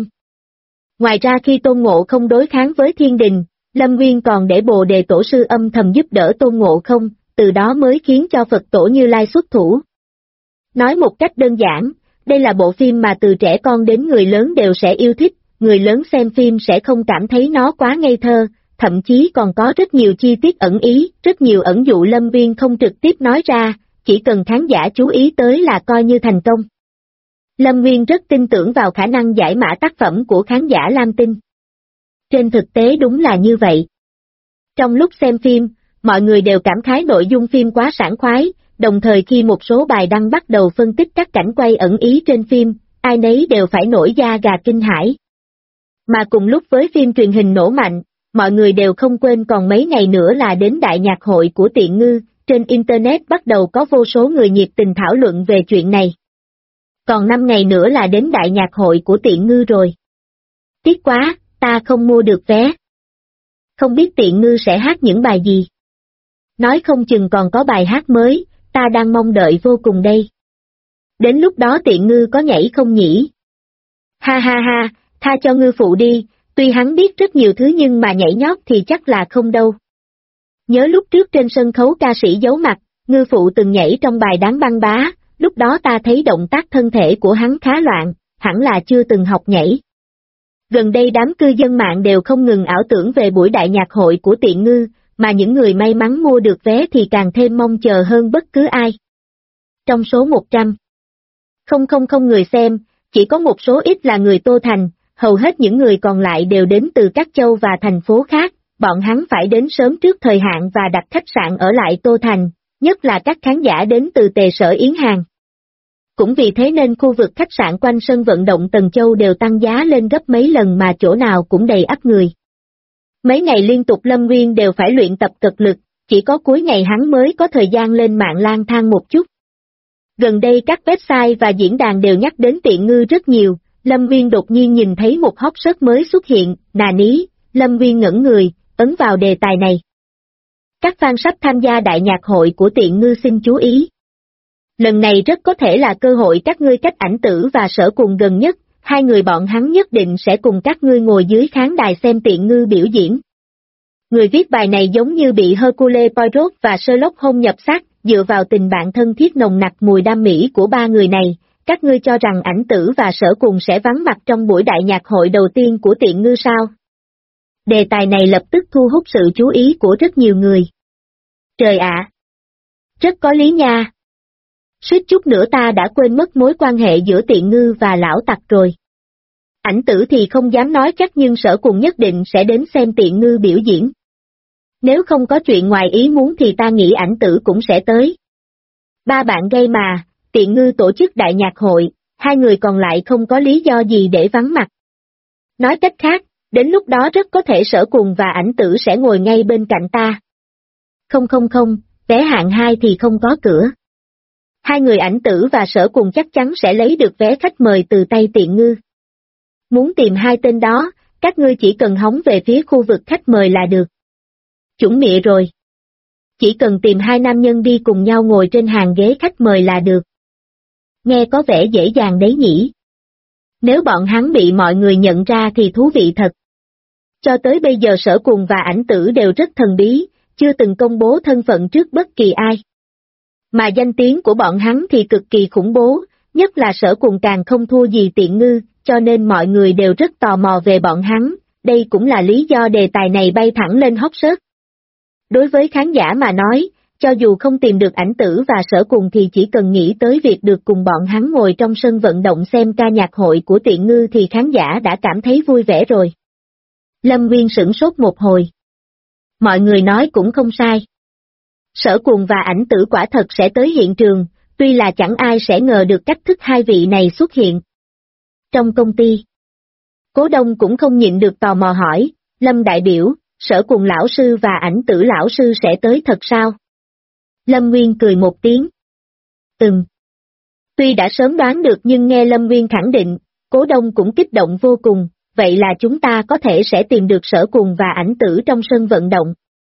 Ngoài ra khi Tôn Ngộ Không đối kháng với thiên đình, Lâm Nguyên còn để Bồ Đề Tổ Sư âm thầm giúp đỡ Tôn Ngộ Không, từ đó mới khiến cho Phật Tổ Như Lai xuất thủ. Nói một cách đơn giản, đây là bộ phim mà từ trẻ con đến người lớn đều sẽ yêu thích, người lớn xem phim sẽ không cảm thấy nó quá ngây thơ, thậm chí còn có rất nhiều chi tiết ẩn ý, rất nhiều ẩn dụ Lâm Viên không trực tiếp nói ra, chỉ cần khán giả chú ý tới là coi như thành công. Lâm Viên rất tin tưởng vào khả năng giải mã tác phẩm của khán giả Lam Tinh. Trên thực tế đúng là như vậy. Trong lúc xem phim, mọi người đều cảm khái nội dung phim quá sảng khoái, đồng thời khi một số bài đăng bắt đầu phân tích các cảnh quay ẩn ý trên phim, ai nấy đều phải nổi da gà kinh hãi. Mà cùng lúc với phim truyền hình nổ mạnh, mọi người đều không quên còn mấy ngày nữa là đến đại nhạc hội của Tiện Ngư, trên Internet bắt đầu có vô số người nhiệt tình thảo luận về chuyện này. Còn 5 ngày nữa là đến đại nhạc hội của Tiện Ngư rồi. Tiếc quá, ta không mua được vé. Không biết Tiện Ngư sẽ hát những bài gì. Nói không chừng còn có bài hát mới, ta đang mong đợi vô cùng đây. Đến lúc đó Tiện Ngư có nhảy không nhỉ? Ha ha ha, tha cho Ngư phụ đi, tuy hắn biết rất nhiều thứ nhưng mà nhảy nhót thì chắc là không đâu. Nhớ lúc trước trên sân khấu ca sĩ giấu mặt, Ngư phụ từng nhảy trong bài Đáng Băng Bá, lúc đó ta thấy động tác thân thể của hắn khá loạn, hẳn là chưa từng học nhảy. Gần đây đám cư dân mạng đều không ngừng ảo tưởng về buổi đại nhạc hội của Tiện Ngư, mà những người may mắn mua được vé thì càng thêm mong chờ hơn bất cứ ai. Trong số 100,000 người xem, chỉ có một số ít là người Tô Thành, hầu hết những người còn lại đều đến từ các châu và thành phố khác, bọn hắn phải đến sớm trước thời hạn và đặt khách sạn ở lại Tô Thành, nhất là các khán giả đến từ Tề Sở Yến Hàng. Cũng vì thế nên khu vực khách sạn quanh sân vận động Tần Châu đều tăng giá lên gấp mấy lần mà chỗ nào cũng đầy ắp người. Mấy ngày liên tục Lâm Nguyên đều phải luyện tập cực lực, chỉ có cuối ngày hắn mới có thời gian lên mạng lang thang một chút. Gần đây các website và diễn đàn đều nhắc đến Tiện Ngư rất nhiều, Lâm Nguyên đột nhiên nhìn thấy một hot search mới xuất hiện, nà ní, Lâm Nguyên ngẩn người, ấn vào đề tài này. Các fan sắp tham gia đại nhạc hội của Tiện Ngư xin chú ý. Lần này rất có thể là cơ hội các ngươi cách Ảnh Tử và Sở Cùng gần nhất, hai người bọn hắn nhất định sẽ cùng các ngươi ngồi dưới khán đài xem Tiện Ngư biểu diễn. Người viết bài này giống như bị Hercule Poirot và Sherlock Holmes nhập xác, dựa vào tình bạn thân thiết nồng nặc mùi đam mỹ của ba người này, các ngươi cho rằng Ảnh Tử và Sở Cùng sẽ vắng mặt trong buổi đại nhạc hội đầu tiên của Tiện Ngư sao? Đề tài này lập tức thu hút sự chú ý của rất nhiều người. Trời ạ! Rất có lý nha! Suýt chút nữa ta đã quên mất mối quan hệ giữa Tiện Ngư và lão tặc rồi. Ảnh Tử thì không dám nói chắc nhưng Sở Cùng nhất định sẽ đến xem Tiện Ngư biểu diễn. Nếu không có chuyện ngoài ý muốn thì ta nghĩ Ảnh Tử cũng sẽ tới. Ba bạn gây mà, Tiện Ngư tổ chức đại nhạc hội, hai người còn lại không có lý do gì để vắng mặt. Nói cách khác, đến lúc đó rất có thể Sở Cùng và Ảnh Tử sẽ ngồi ngay bên cạnh ta. Không, vé hạng 2 thì không có cửa. Hai người Ảnh Tử và Sở Cùng chắc chắn sẽ lấy được vé khách mời từ tay Tiện Ngư. Muốn tìm hai tên đó, các ngươi chỉ cần hóng về phía khu vực khách mời là được. Chuẩn mịa rồi. Chỉ cần tìm hai nam nhân đi cùng nhau ngồi trên hàng ghế khách mời là được. Nghe có vẻ dễ dàng đấy nhỉ. Nếu bọn hắn bị mọi người nhận ra thì thú vị thật. Cho tới bây giờ Sở Cùng và Ảnh Tử đều rất thần bí, chưa từng công bố thân phận trước bất kỳ ai. Mà danh tiếng của bọn hắn thì cực kỳ khủng bố, nhất là Sở Cùng càng không thua gì Tiện Ngư, cho nên mọi người đều rất tò mò về bọn hắn, đây cũng là lý do đề tài này bay thẳng lên hot search. Đối với khán giả mà nói, cho dù không tìm được Ảnh Tử và Sở Cùng thì chỉ cần nghĩ tới việc được cùng bọn hắn ngồi trong sân vận động xem ca nhạc hội của Tiện Ngư thì khán giả đã cảm thấy vui vẻ rồi. Lâm Nguyên sửng sốt một hồi. Mọi người nói cũng không sai. Sở Cùng và Ảnh Tử quả thật sẽ tới hiện trường, tuy là chẳng ai sẽ ngờ được cách thức hai vị này xuất hiện. Trong công ty, Cố Đông cũng không nhịn được tò mò hỏi, Lâm đại biểu, Sở Cùng lão sư và Ảnh Tử lão sư sẽ tới thật sao? Lâm Nguyên cười một tiếng. Tuy đã sớm đoán được nhưng nghe Lâm Nguyên khẳng định, Cố Đông cũng kích động vô cùng, vậy là chúng ta có thể sẽ tìm được Sở Cùng và Ảnh Tử trong sân vận động.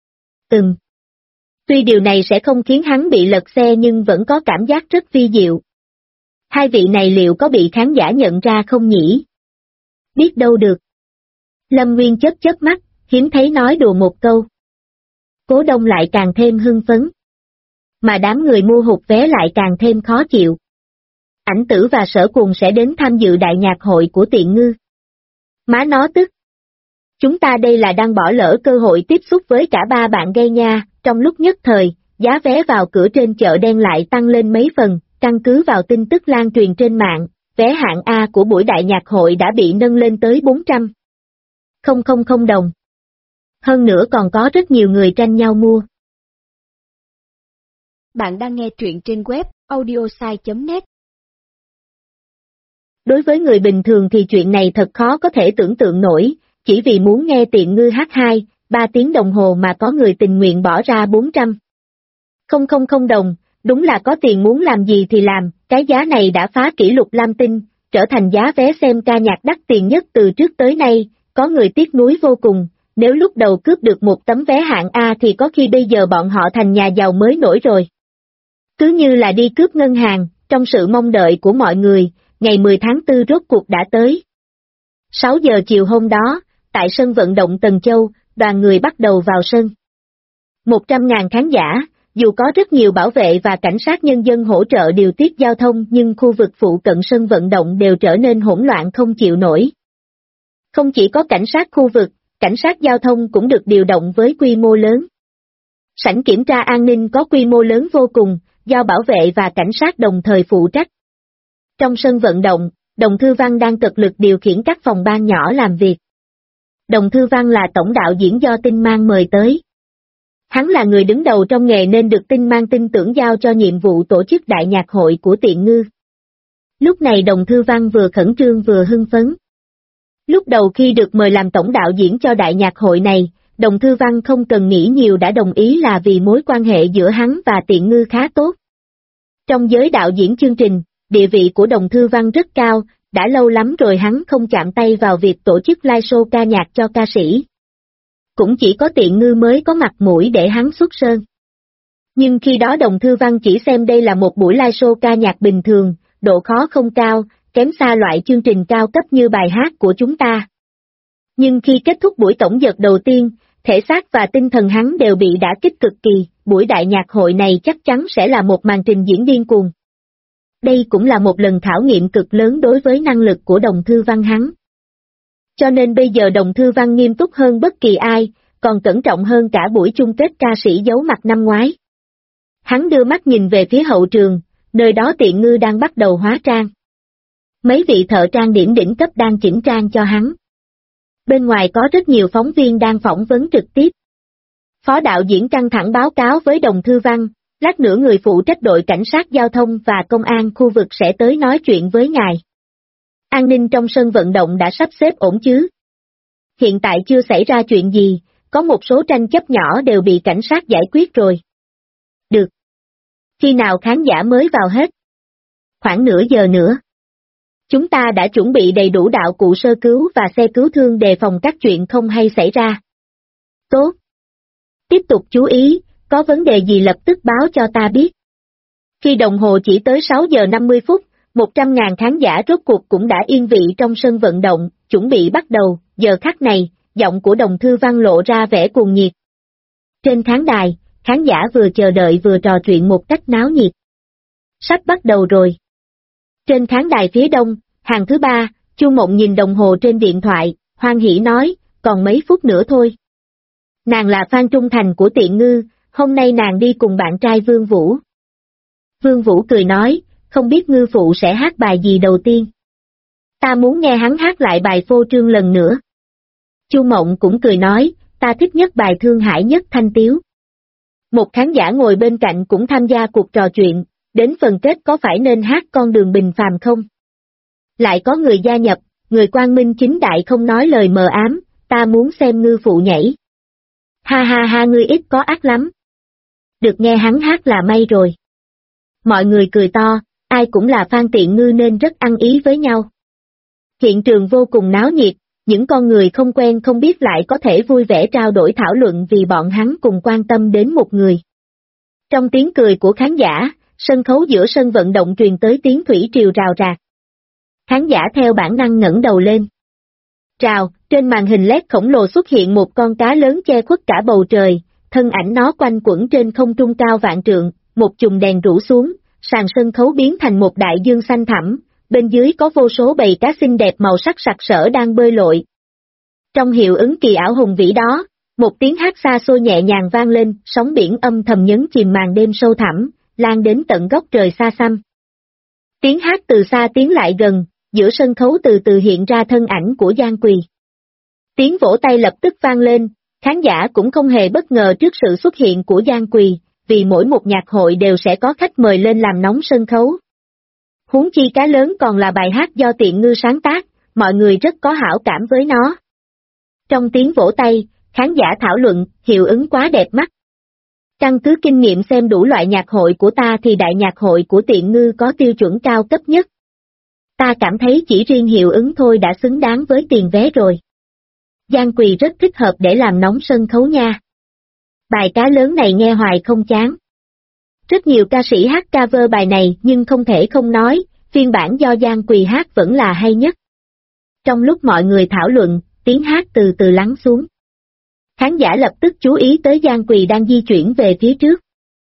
Tuy điều này sẽ không khiến hắn bị lật xe nhưng vẫn có cảm giác rất vi diệu. Hai vị này liệu có bị khán giả nhận ra không nhỉ? Biết đâu được. Lâm Nguyên chớp mắt, hiếm thấy nói đùa một câu. Cố Đông lại càng thêm hưng phấn. Mà đám người mua hụt vé lại càng thêm khó chịu. Ảnh Tử và Sở Cùng sẽ đến tham dự đại nhạc hội của Tiện Ngư. Má nó tức. Chúng ta đây là đang bỏ lỡ cơ hội tiếp xúc với cả ba bạn gay nha. Trong lúc nhất thời, giá vé vào cửa trên chợ đen lại tăng lên mấy phần, căn cứ vào tin tức lan truyền trên mạng, vé hạng A của buổi đại nhạc hội đã bị nâng lên tới 400.000 đồng. Hơn nữa còn có rất nhiều người tranh nhau mua.
Bạn đang nghe truyện trên web audiosai.net.
Đối với người bình thường thì chuyện này thật khó có thể tưởng tượng nổi, chỉ vì muốn nghe Tiện Ngư hát 2-3 tiếng đồng hồ mà có người tình nguyện bỏ ra 400.000 đồng, đúng là có tiền muốn làm gì thì làm, cái giá này đã phá kỷ lục Lam Tinh, trở thành giá vé xem ca nhạc đắt tiền nhất từ trước tới nay, có người tiếc nuối vô cùng, nếu lúc đầu cướp được một tấm vé hạng A thì có khi bây giờ bọn họ thành nhà giàu mới nổi rồi. Cứ như là đi cướp ngân hàng, trong sự mong đợi của mọi người, ngày 10 tháng 4 rốt cuộc đã tới. 6 giờ chiều hôm đó, tại sân vận động Tần Châu, đoàn người bắt đầu vào sân. 100.000 khán giả, dù có rất nhiều bảo vệ và cảnh sát nhân dân hỗ trợ điều tiết giao thông nhưng khu vực phụ cận sân vận động đều trở nên hỗn loạn không chịu nổi. Không chỉ có cảnh sát khu vực, cảnh sát giao thông cũng được điều động với quy mô lớn. Sảnh kiểm tra an ninh có quy mô lớn vô cùng, do bảo vệ và cảnh sát đồng thời phụ trách. Trong sân vận động, Đồng Thư Văn đang cực lực điều khiển các phòng ban nhỏ làm việc. Đồng Thư Văn là tổng đạo diễn do Tinh Mang mời tới. Hắn là người đứng đầu trong nghề nên được Tinh Mang tin tưởng giao cho nhiệm vụ tổ chức đại nhạc hội của Tiện Ngư. Lúc này Đồng Thư Văn vừa khẩn trương vừa hưng phấn. Lúc đầu khi được mời làm tổng đạo diễn cho đại nhạc hội này, Đồng Thư Văn không cần nghĩ nhiều đã đồng ý là vì mối quan hệ giữa hắn và Tiện Ngư khá tốt. Trong giới đạo diễn chương trình, địa vị của Đồng Thư Văn rất cao, đã lâu lắm rồi hắn không chạm tay vào việc tổ chức live show ca nhạc cho ca sĩ. Cũng chỉ có Tiện Ngư mới có mặt mũi để hắn xuất sơn. Nhưng khi đó Đồng Thư Văn chỉ xem đây là một buổi live show ca nhạc bình thường, độ khó không cao, kém xa loại chương trình cao cấp như bài hát của chúng ta. Nhưng khi kết thúc buổi tổng dợt đầu tiên, thể xác và tinh thần hắn đều bị đả kích cực kỳ, buổi đại nhạc hội này chắc chắn sẽ là một màn trình diễn điên cuồng. Đây cũng là một lần khảo nghiệm cực lớn đối với năng lực của Đồng Thư Văn hắn. Cho nên bây giờ Đồng Thư Văn nghiêm túc hơn bất kỳ ai, còn cẩn trọng hơn cả buổi chung kết ca sĩ giấu mặt năm ngoái. Hắn đưa mắt nhìn về phía hậu trường, nơi đó Tiện Ngư đang bắt đầu hóa trang. Mấy vị thợ trang điểm đỉnh cấp đang chỉnh trang cho hắn. Bên ngoài có rất nhiều phóng viên đang phỏng vấn trực tiếp. Phó đạo diễn căng thẳng báo cáo với Đồng Thư Văn, lát nữa người phụ trách đội cảnh sát giao thông và công an khu vực sẽ tới nói chuyện với ngài. An ninh trong sân vận động đã sắp xếp ổn chứ? Hiện tại chưa xảy ra chuyện gì, có một số tranh chấp nhỏ đều bị cảnh sát giải quyết rồi. Được. Khi nào khán giả mới vào hết? Khoảng nửa giờ nữa. Chúng ta đã chuẩn bị đầy đủ đạo cụ sơ cứu và xe cứu thương đề phòng các chuyện không hay xảy ra. Tốt. Tiếp tục chú ý, có vấn đề gì lập tức báo cho ta biết. Khi đồng hồ chỉ tới 6 giờ 50 phút, 100.000 khán giả rốt cuộc cũng đã yên vị trong sân vận động, chuẩn bị bắt đầu, giờ khắc này, giọng của Đồng Thư Văn lộ ra vẻ cuồng nhiệt. Trên khán đài, khán giả vừa chờ đợi vừa trò chuyện một cách náo nhiệt. Sắp bắt đầu rồi. Trên khán đài phía đông, hàng thứ 3, Chu Mộng nhìn đồng hồ trên điện thoại, hoan hỉ nói, còn mấy phút nữa thôi. Nàng là fan trung thành của Tiện Ngư, hôm nay nàng đi cùng bạn trai Vương Vũ. Vương Vũ cười nói, không biết Ngư phụ sẽ hát bài gì đầu tiên. Ta muốn nghe hắn hát lại bài Phô Trương lần nữa. Chu Mộng cũng cười nói, ta thích nhất bài Thương Hải Nhất Thanh Tiếu. Một khán giả ngồi bên cạnh cũng tham gia cuộc trò chuyện, đến phần kết có phải nên hát Con Đường Bình Phàm không? Lại có người gia nhập, người quang minh chính đại không nói lời mờ ám, ta muốn xem Ngư phụ nhảy. Ha ha ha, ngươi ít có ác lắm. Được nghe hắn hát là may rồi. Mọi người cười to, ai cũng là fan Tiện Ngư nên rất ăn ý với nhau. Hiện trường vô cùng náo nhiệt, những con người không quen không biết lại có thể vui vẻ trao đổi thảo luận vì bọn hắn cùng quan tâm đến một người. Trong tiếng cười của khán giả, sân khấu giữa sân vận động truyền tới tiếng thủy triều rào rạc. Khán giả theo bản năng ngẩng đầu lên. Rào, trên màn hình LED khổng lồ xuất hiện một con cá lớn che khuất cả bầu trời, thân ảnh nó quanh quẩn trên không trung cao vạn trượng, một chùm đèn rủ xuống, sàn sân khấu biến thành một đại dương xanh thẳm, bên dưới có vô số bầy cá xinh đẹp màu sắc sặc sỡ đang bơi lội, Trong hiệu ứng kỳ ảo hùng vĩ đó, một tiếng hát xa xôi nhẹ nhàng vang lên, sóng biển âm thầm nhấn chìm màn đêm sâu thẳm, lan đến tận góc trời xa xăm. Tiếng hát từ xa tiến lại gần, giữa sân khấu từ từ hiện ra thân ảnh của Giang Quỳ. Tiếng vỗ tay lập tức vang lên, khán giả cũng không hề bất ngờ trước sự xuất hiện của Giang Quỳ, vì mỗi một nhạc hội đều sẽ có khách mời lên làm nóng sân khấu. Huống chi Cá Lớn còn là bài hát do Tiện Ngư sáng tác, mọi người rất có hảo cảm với nó. Trong tiếng vỗ tay, khán giả thảo luận, hiệu ứng quá đẹp mắt. Căn cứ kinh nghiệm xem đủ loại nhạc hội của ta thì đại nhạc hội của Tiện Ngư có tiêu chuẩn cao cấp nhất. Ta cảm thấy chỉ riêng hiệu ứng thôi đã xứng đáng với tiền vé rồi. Giang Quỳ rất thích hợp để làm nóng sân khấu nha. Bài Cá Lớn này nghe hoài không chán. Rất nhiều ca sĩ hát cover bài này nhưng không thể không nói, phiên bản do Giang Quỳ hát vẫn là hay nhất. Trong lúc mọi người thảo luận, tiếng hát từ từ lắng xuống. Khán giả lập tức chú ý tới Giang Quỳ đang di chuyển về phía trước.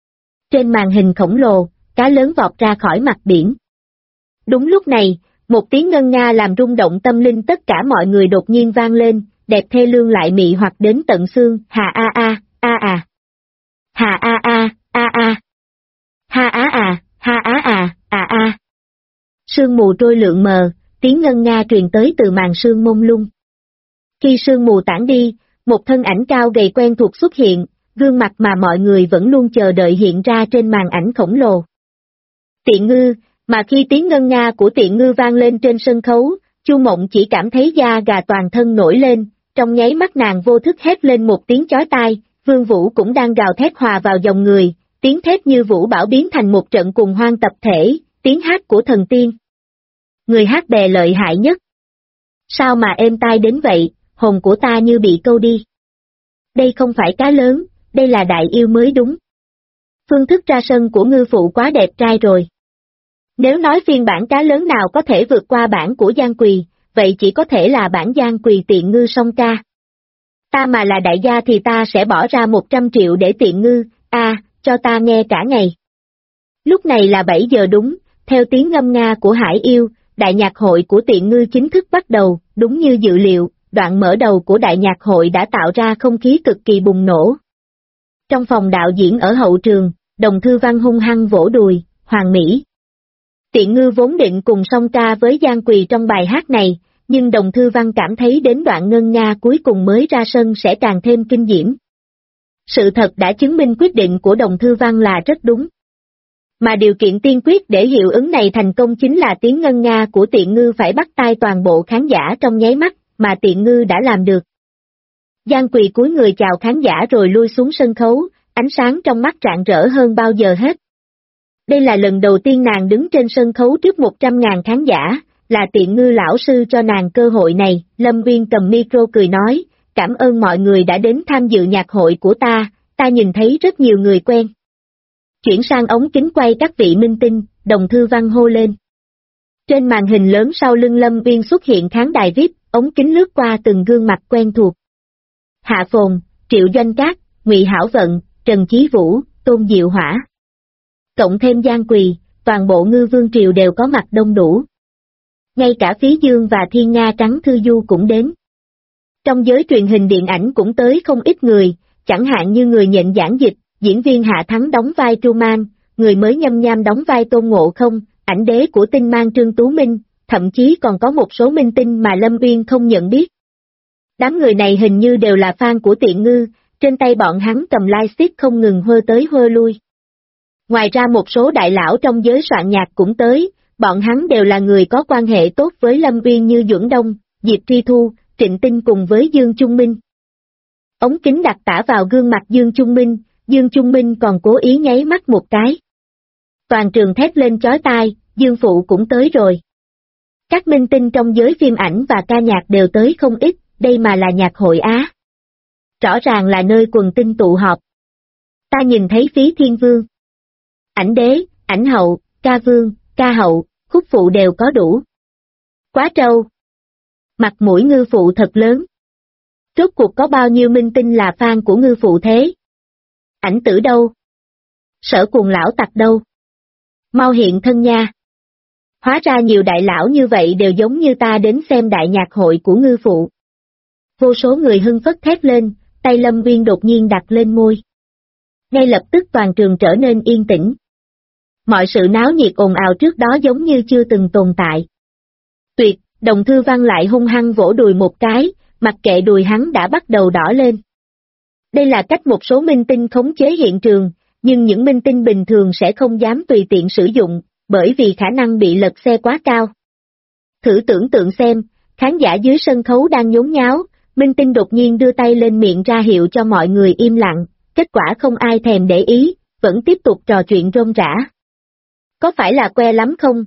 Trên màn hình khổng lồ, cá lớn vọt ra khỏi mặt biển. Đúng lúc này, một tiếng ngân nga làm rung động tâm linh tất cả mọi người đột nhiên vang lên, đẹp thê lương lại mị hoặc đến tận xương, hà a a, a à. Hà a a, a a. Ha á à, ha á à, à a. Sương mù trôi lượn mờ, tiếng ngân nga truyền tới từ màn sương mông lung. Khi sương mù tản đi, một thân ảnh cao gầy quen thuộc xuất hiện, gương mặt mà mọi người vẫn luôn chờ đợi hiện ra trên màn ảnh khổng lồ. Tiện Ngư, mà khi tiếng ngân nga của Tiện Ngư vang lên trên sân khấu, Chu Mộng chỉ cảm thấy da gà toàn thân nổi lên, trong nháy mắt nàng vô thức hét lên một tiếng chói tai, Vương Vũ cũng đang gào thét hòa vào dòng người, tiếng thét như vũ bão biến thành một trận cuồng hoan tập thể, tiếng hát của thần tiên. Người hát bè lợi hại nhất. Sao mà êm tai đến vậy, hồn của ta như bị câu đi. Đây không phải cá lớn, đây là đại yêu mới đúng. Phương thức ra sân của ngư phụ quá đẹp trai rồi. Nếu nói phiên bản cá lớn nào có thể vượt qua bản của Giang Quỳ, vậy chỉ có thể là bản Giang Quỳ Tiện Ngư song ca. Ta mà là đại gia thì ta sẽ bỏ ra 100 triệu để Tiện Ngư, cho ta nghe cả ngày. Lúc này là 7 giờ đúng, theo tiếng ngâm nga của Hải Yêu, đại nhạc hội của Tiện Ngư chính thức bắt đầu, đúng như dự liệu, đoạn mở đầu của đại nhạc hội đã tạo ra không khí cực kỳ bùng nổ. Trong phòng đạo diễn ở hậu trường, Đồng Thư Văn hung hăng vỗ đùi, hoàn mỹ. Tiện Ngư vốn định cùng song ca với Giang Quỳ trong bài hát này, nhưng Đồng Thư Văn cảm thấy đến đoạn ngân nga cuối cùng mới ra sân sẽ càng thêm kinh diễm. Sự thật đã chứng minh quyết định của Đồng Thư Văn là rất đúng. Mà điều kiện tiên quyết để hiệu ứng này thành công chính là tiếng ngân nga của Tiện Ngư phải bắt tai toàn bộ khán giả trong nháy mắt, mà Tiện Ngư đã làm được. Giang Quỳ cúi người chào khán giả rồi lui xuống sân khấu, ánh sáng trong mắt rạng rỡ hơn bao giờ hết. Đây là lần đầu tiên nàng đứng trên sân khấu trước 100.000 khán giả, là Tiện Ngư lão sư cho nàng cơ hội này. Lâm Uyên cầm micro cười nói, cảm ơn mọi người đã đến tham dự nhạc hội của ta nhìn thấy rất nhiều người quen. Chuyển sang ống kính quay các vị minh tinh, Đồng Thư Văn hô lên. Trên màn hình lớn sau lưng Lâm Uyên xuất hiện khán đài VIP, ống kính lướt qua từng gương mặt quen thuộc. Hạ Phồn, Triệu Doanh Cát, Ngụy Hảo Vận, Trần Chí Vũ, Tôn Diệu Hỏa. Cộng thêm Giang Quỳ, toàn bộ ngư vương triều đều có mặt đông đủ. Ngay cả Phí Dương và Thiên Nga Trắng Thư Du cũng đến. Trong giới truyền hình điện ảnh cũng tới không ít người, chẳng hạn như người nhận giảng dịch, diễn viên Hạ Thắng đóng vai Truman, người mới Nhâm Nham đóng vai Tôn Ngộ Không, ảnh đế của Tinh Mang Trương Tú Minh, thậm chí còn có một số minh tinh mà Lâm Uyên không nhận biết. Đám người này hình như đều là fan của Tiện Ngư, trên tay bọn hắn cầm lightstick không ngừng hơ tới hơ lui. Ngoài ra một số đại lão trong giới soạn nhạc cũng tới, bọn hắn đều là người có quan hệ tốt với Lâm Uyên như Duẩn Đông, Diệp Tri Thu, Trịnh Tinh cùng với Dương Trung Minh. Ống kính đặt tả vào gương mặt Dương Trung Minh còn cố ý nháy mắt một cái. Toàn trường thét lên chói tai, Dương Phụ cũng tới rồi. Các minh tinh trong giới phim ảnh và ca nhạc đều tới không ít, đây mà là nhạc hội Á. Rõ ràng là nơi quần tinh tụ họp. Ta nhìn thấy Phí Thiên Vương, ảnh đế, ảnh hậu, ca vương, ca hậu, khúc phụ đều có đủ. Quá trâu. Mặt mũi ngư phụ thật lớn. Rốt cuộc có bao nhiêu minh tinh là fan của ngư phụ thế? Ảnh Tử đâu? Sở Cuồng lão tặc đâu? Mau hiện thân nha. Hóa ra nhiều đại lão như vậy đều giống như ta đến xem đại nhạc hội của ngư phụ. vô số người hưng phấn thét lên, tay Lâm Viên đột nhiên đặt lên môi. Ngay lập tức toàn trường trở nên yên tĩnh. Mọi sự náo nhiệt ồn ào trước đó giống như chưa từng tồn tại. Tuyệt, Đồng Thư Văn lại hung hăng vỗ đùi một cái, mặc kệ đùi hắn đã bắt đầu đỏ lên. Đây là cách một số minh tinh khống chế hiện trường, nhưng những minh tinh bình thường sẽ không dám tùy tiện sử dụng, bởi vì khả năng bị lật xe quá cao. Thử tưởng tượng xem, khán giả dưới sân khấu đang nhốn nháo, minh tinh đột nhiên đưa tay lên miệng ra hiệu cho mọi người im lặng, kết quả không ai thèm để ý, vẫn tiếp tục trò chuyện rôm rả. Có phải là que lắm không,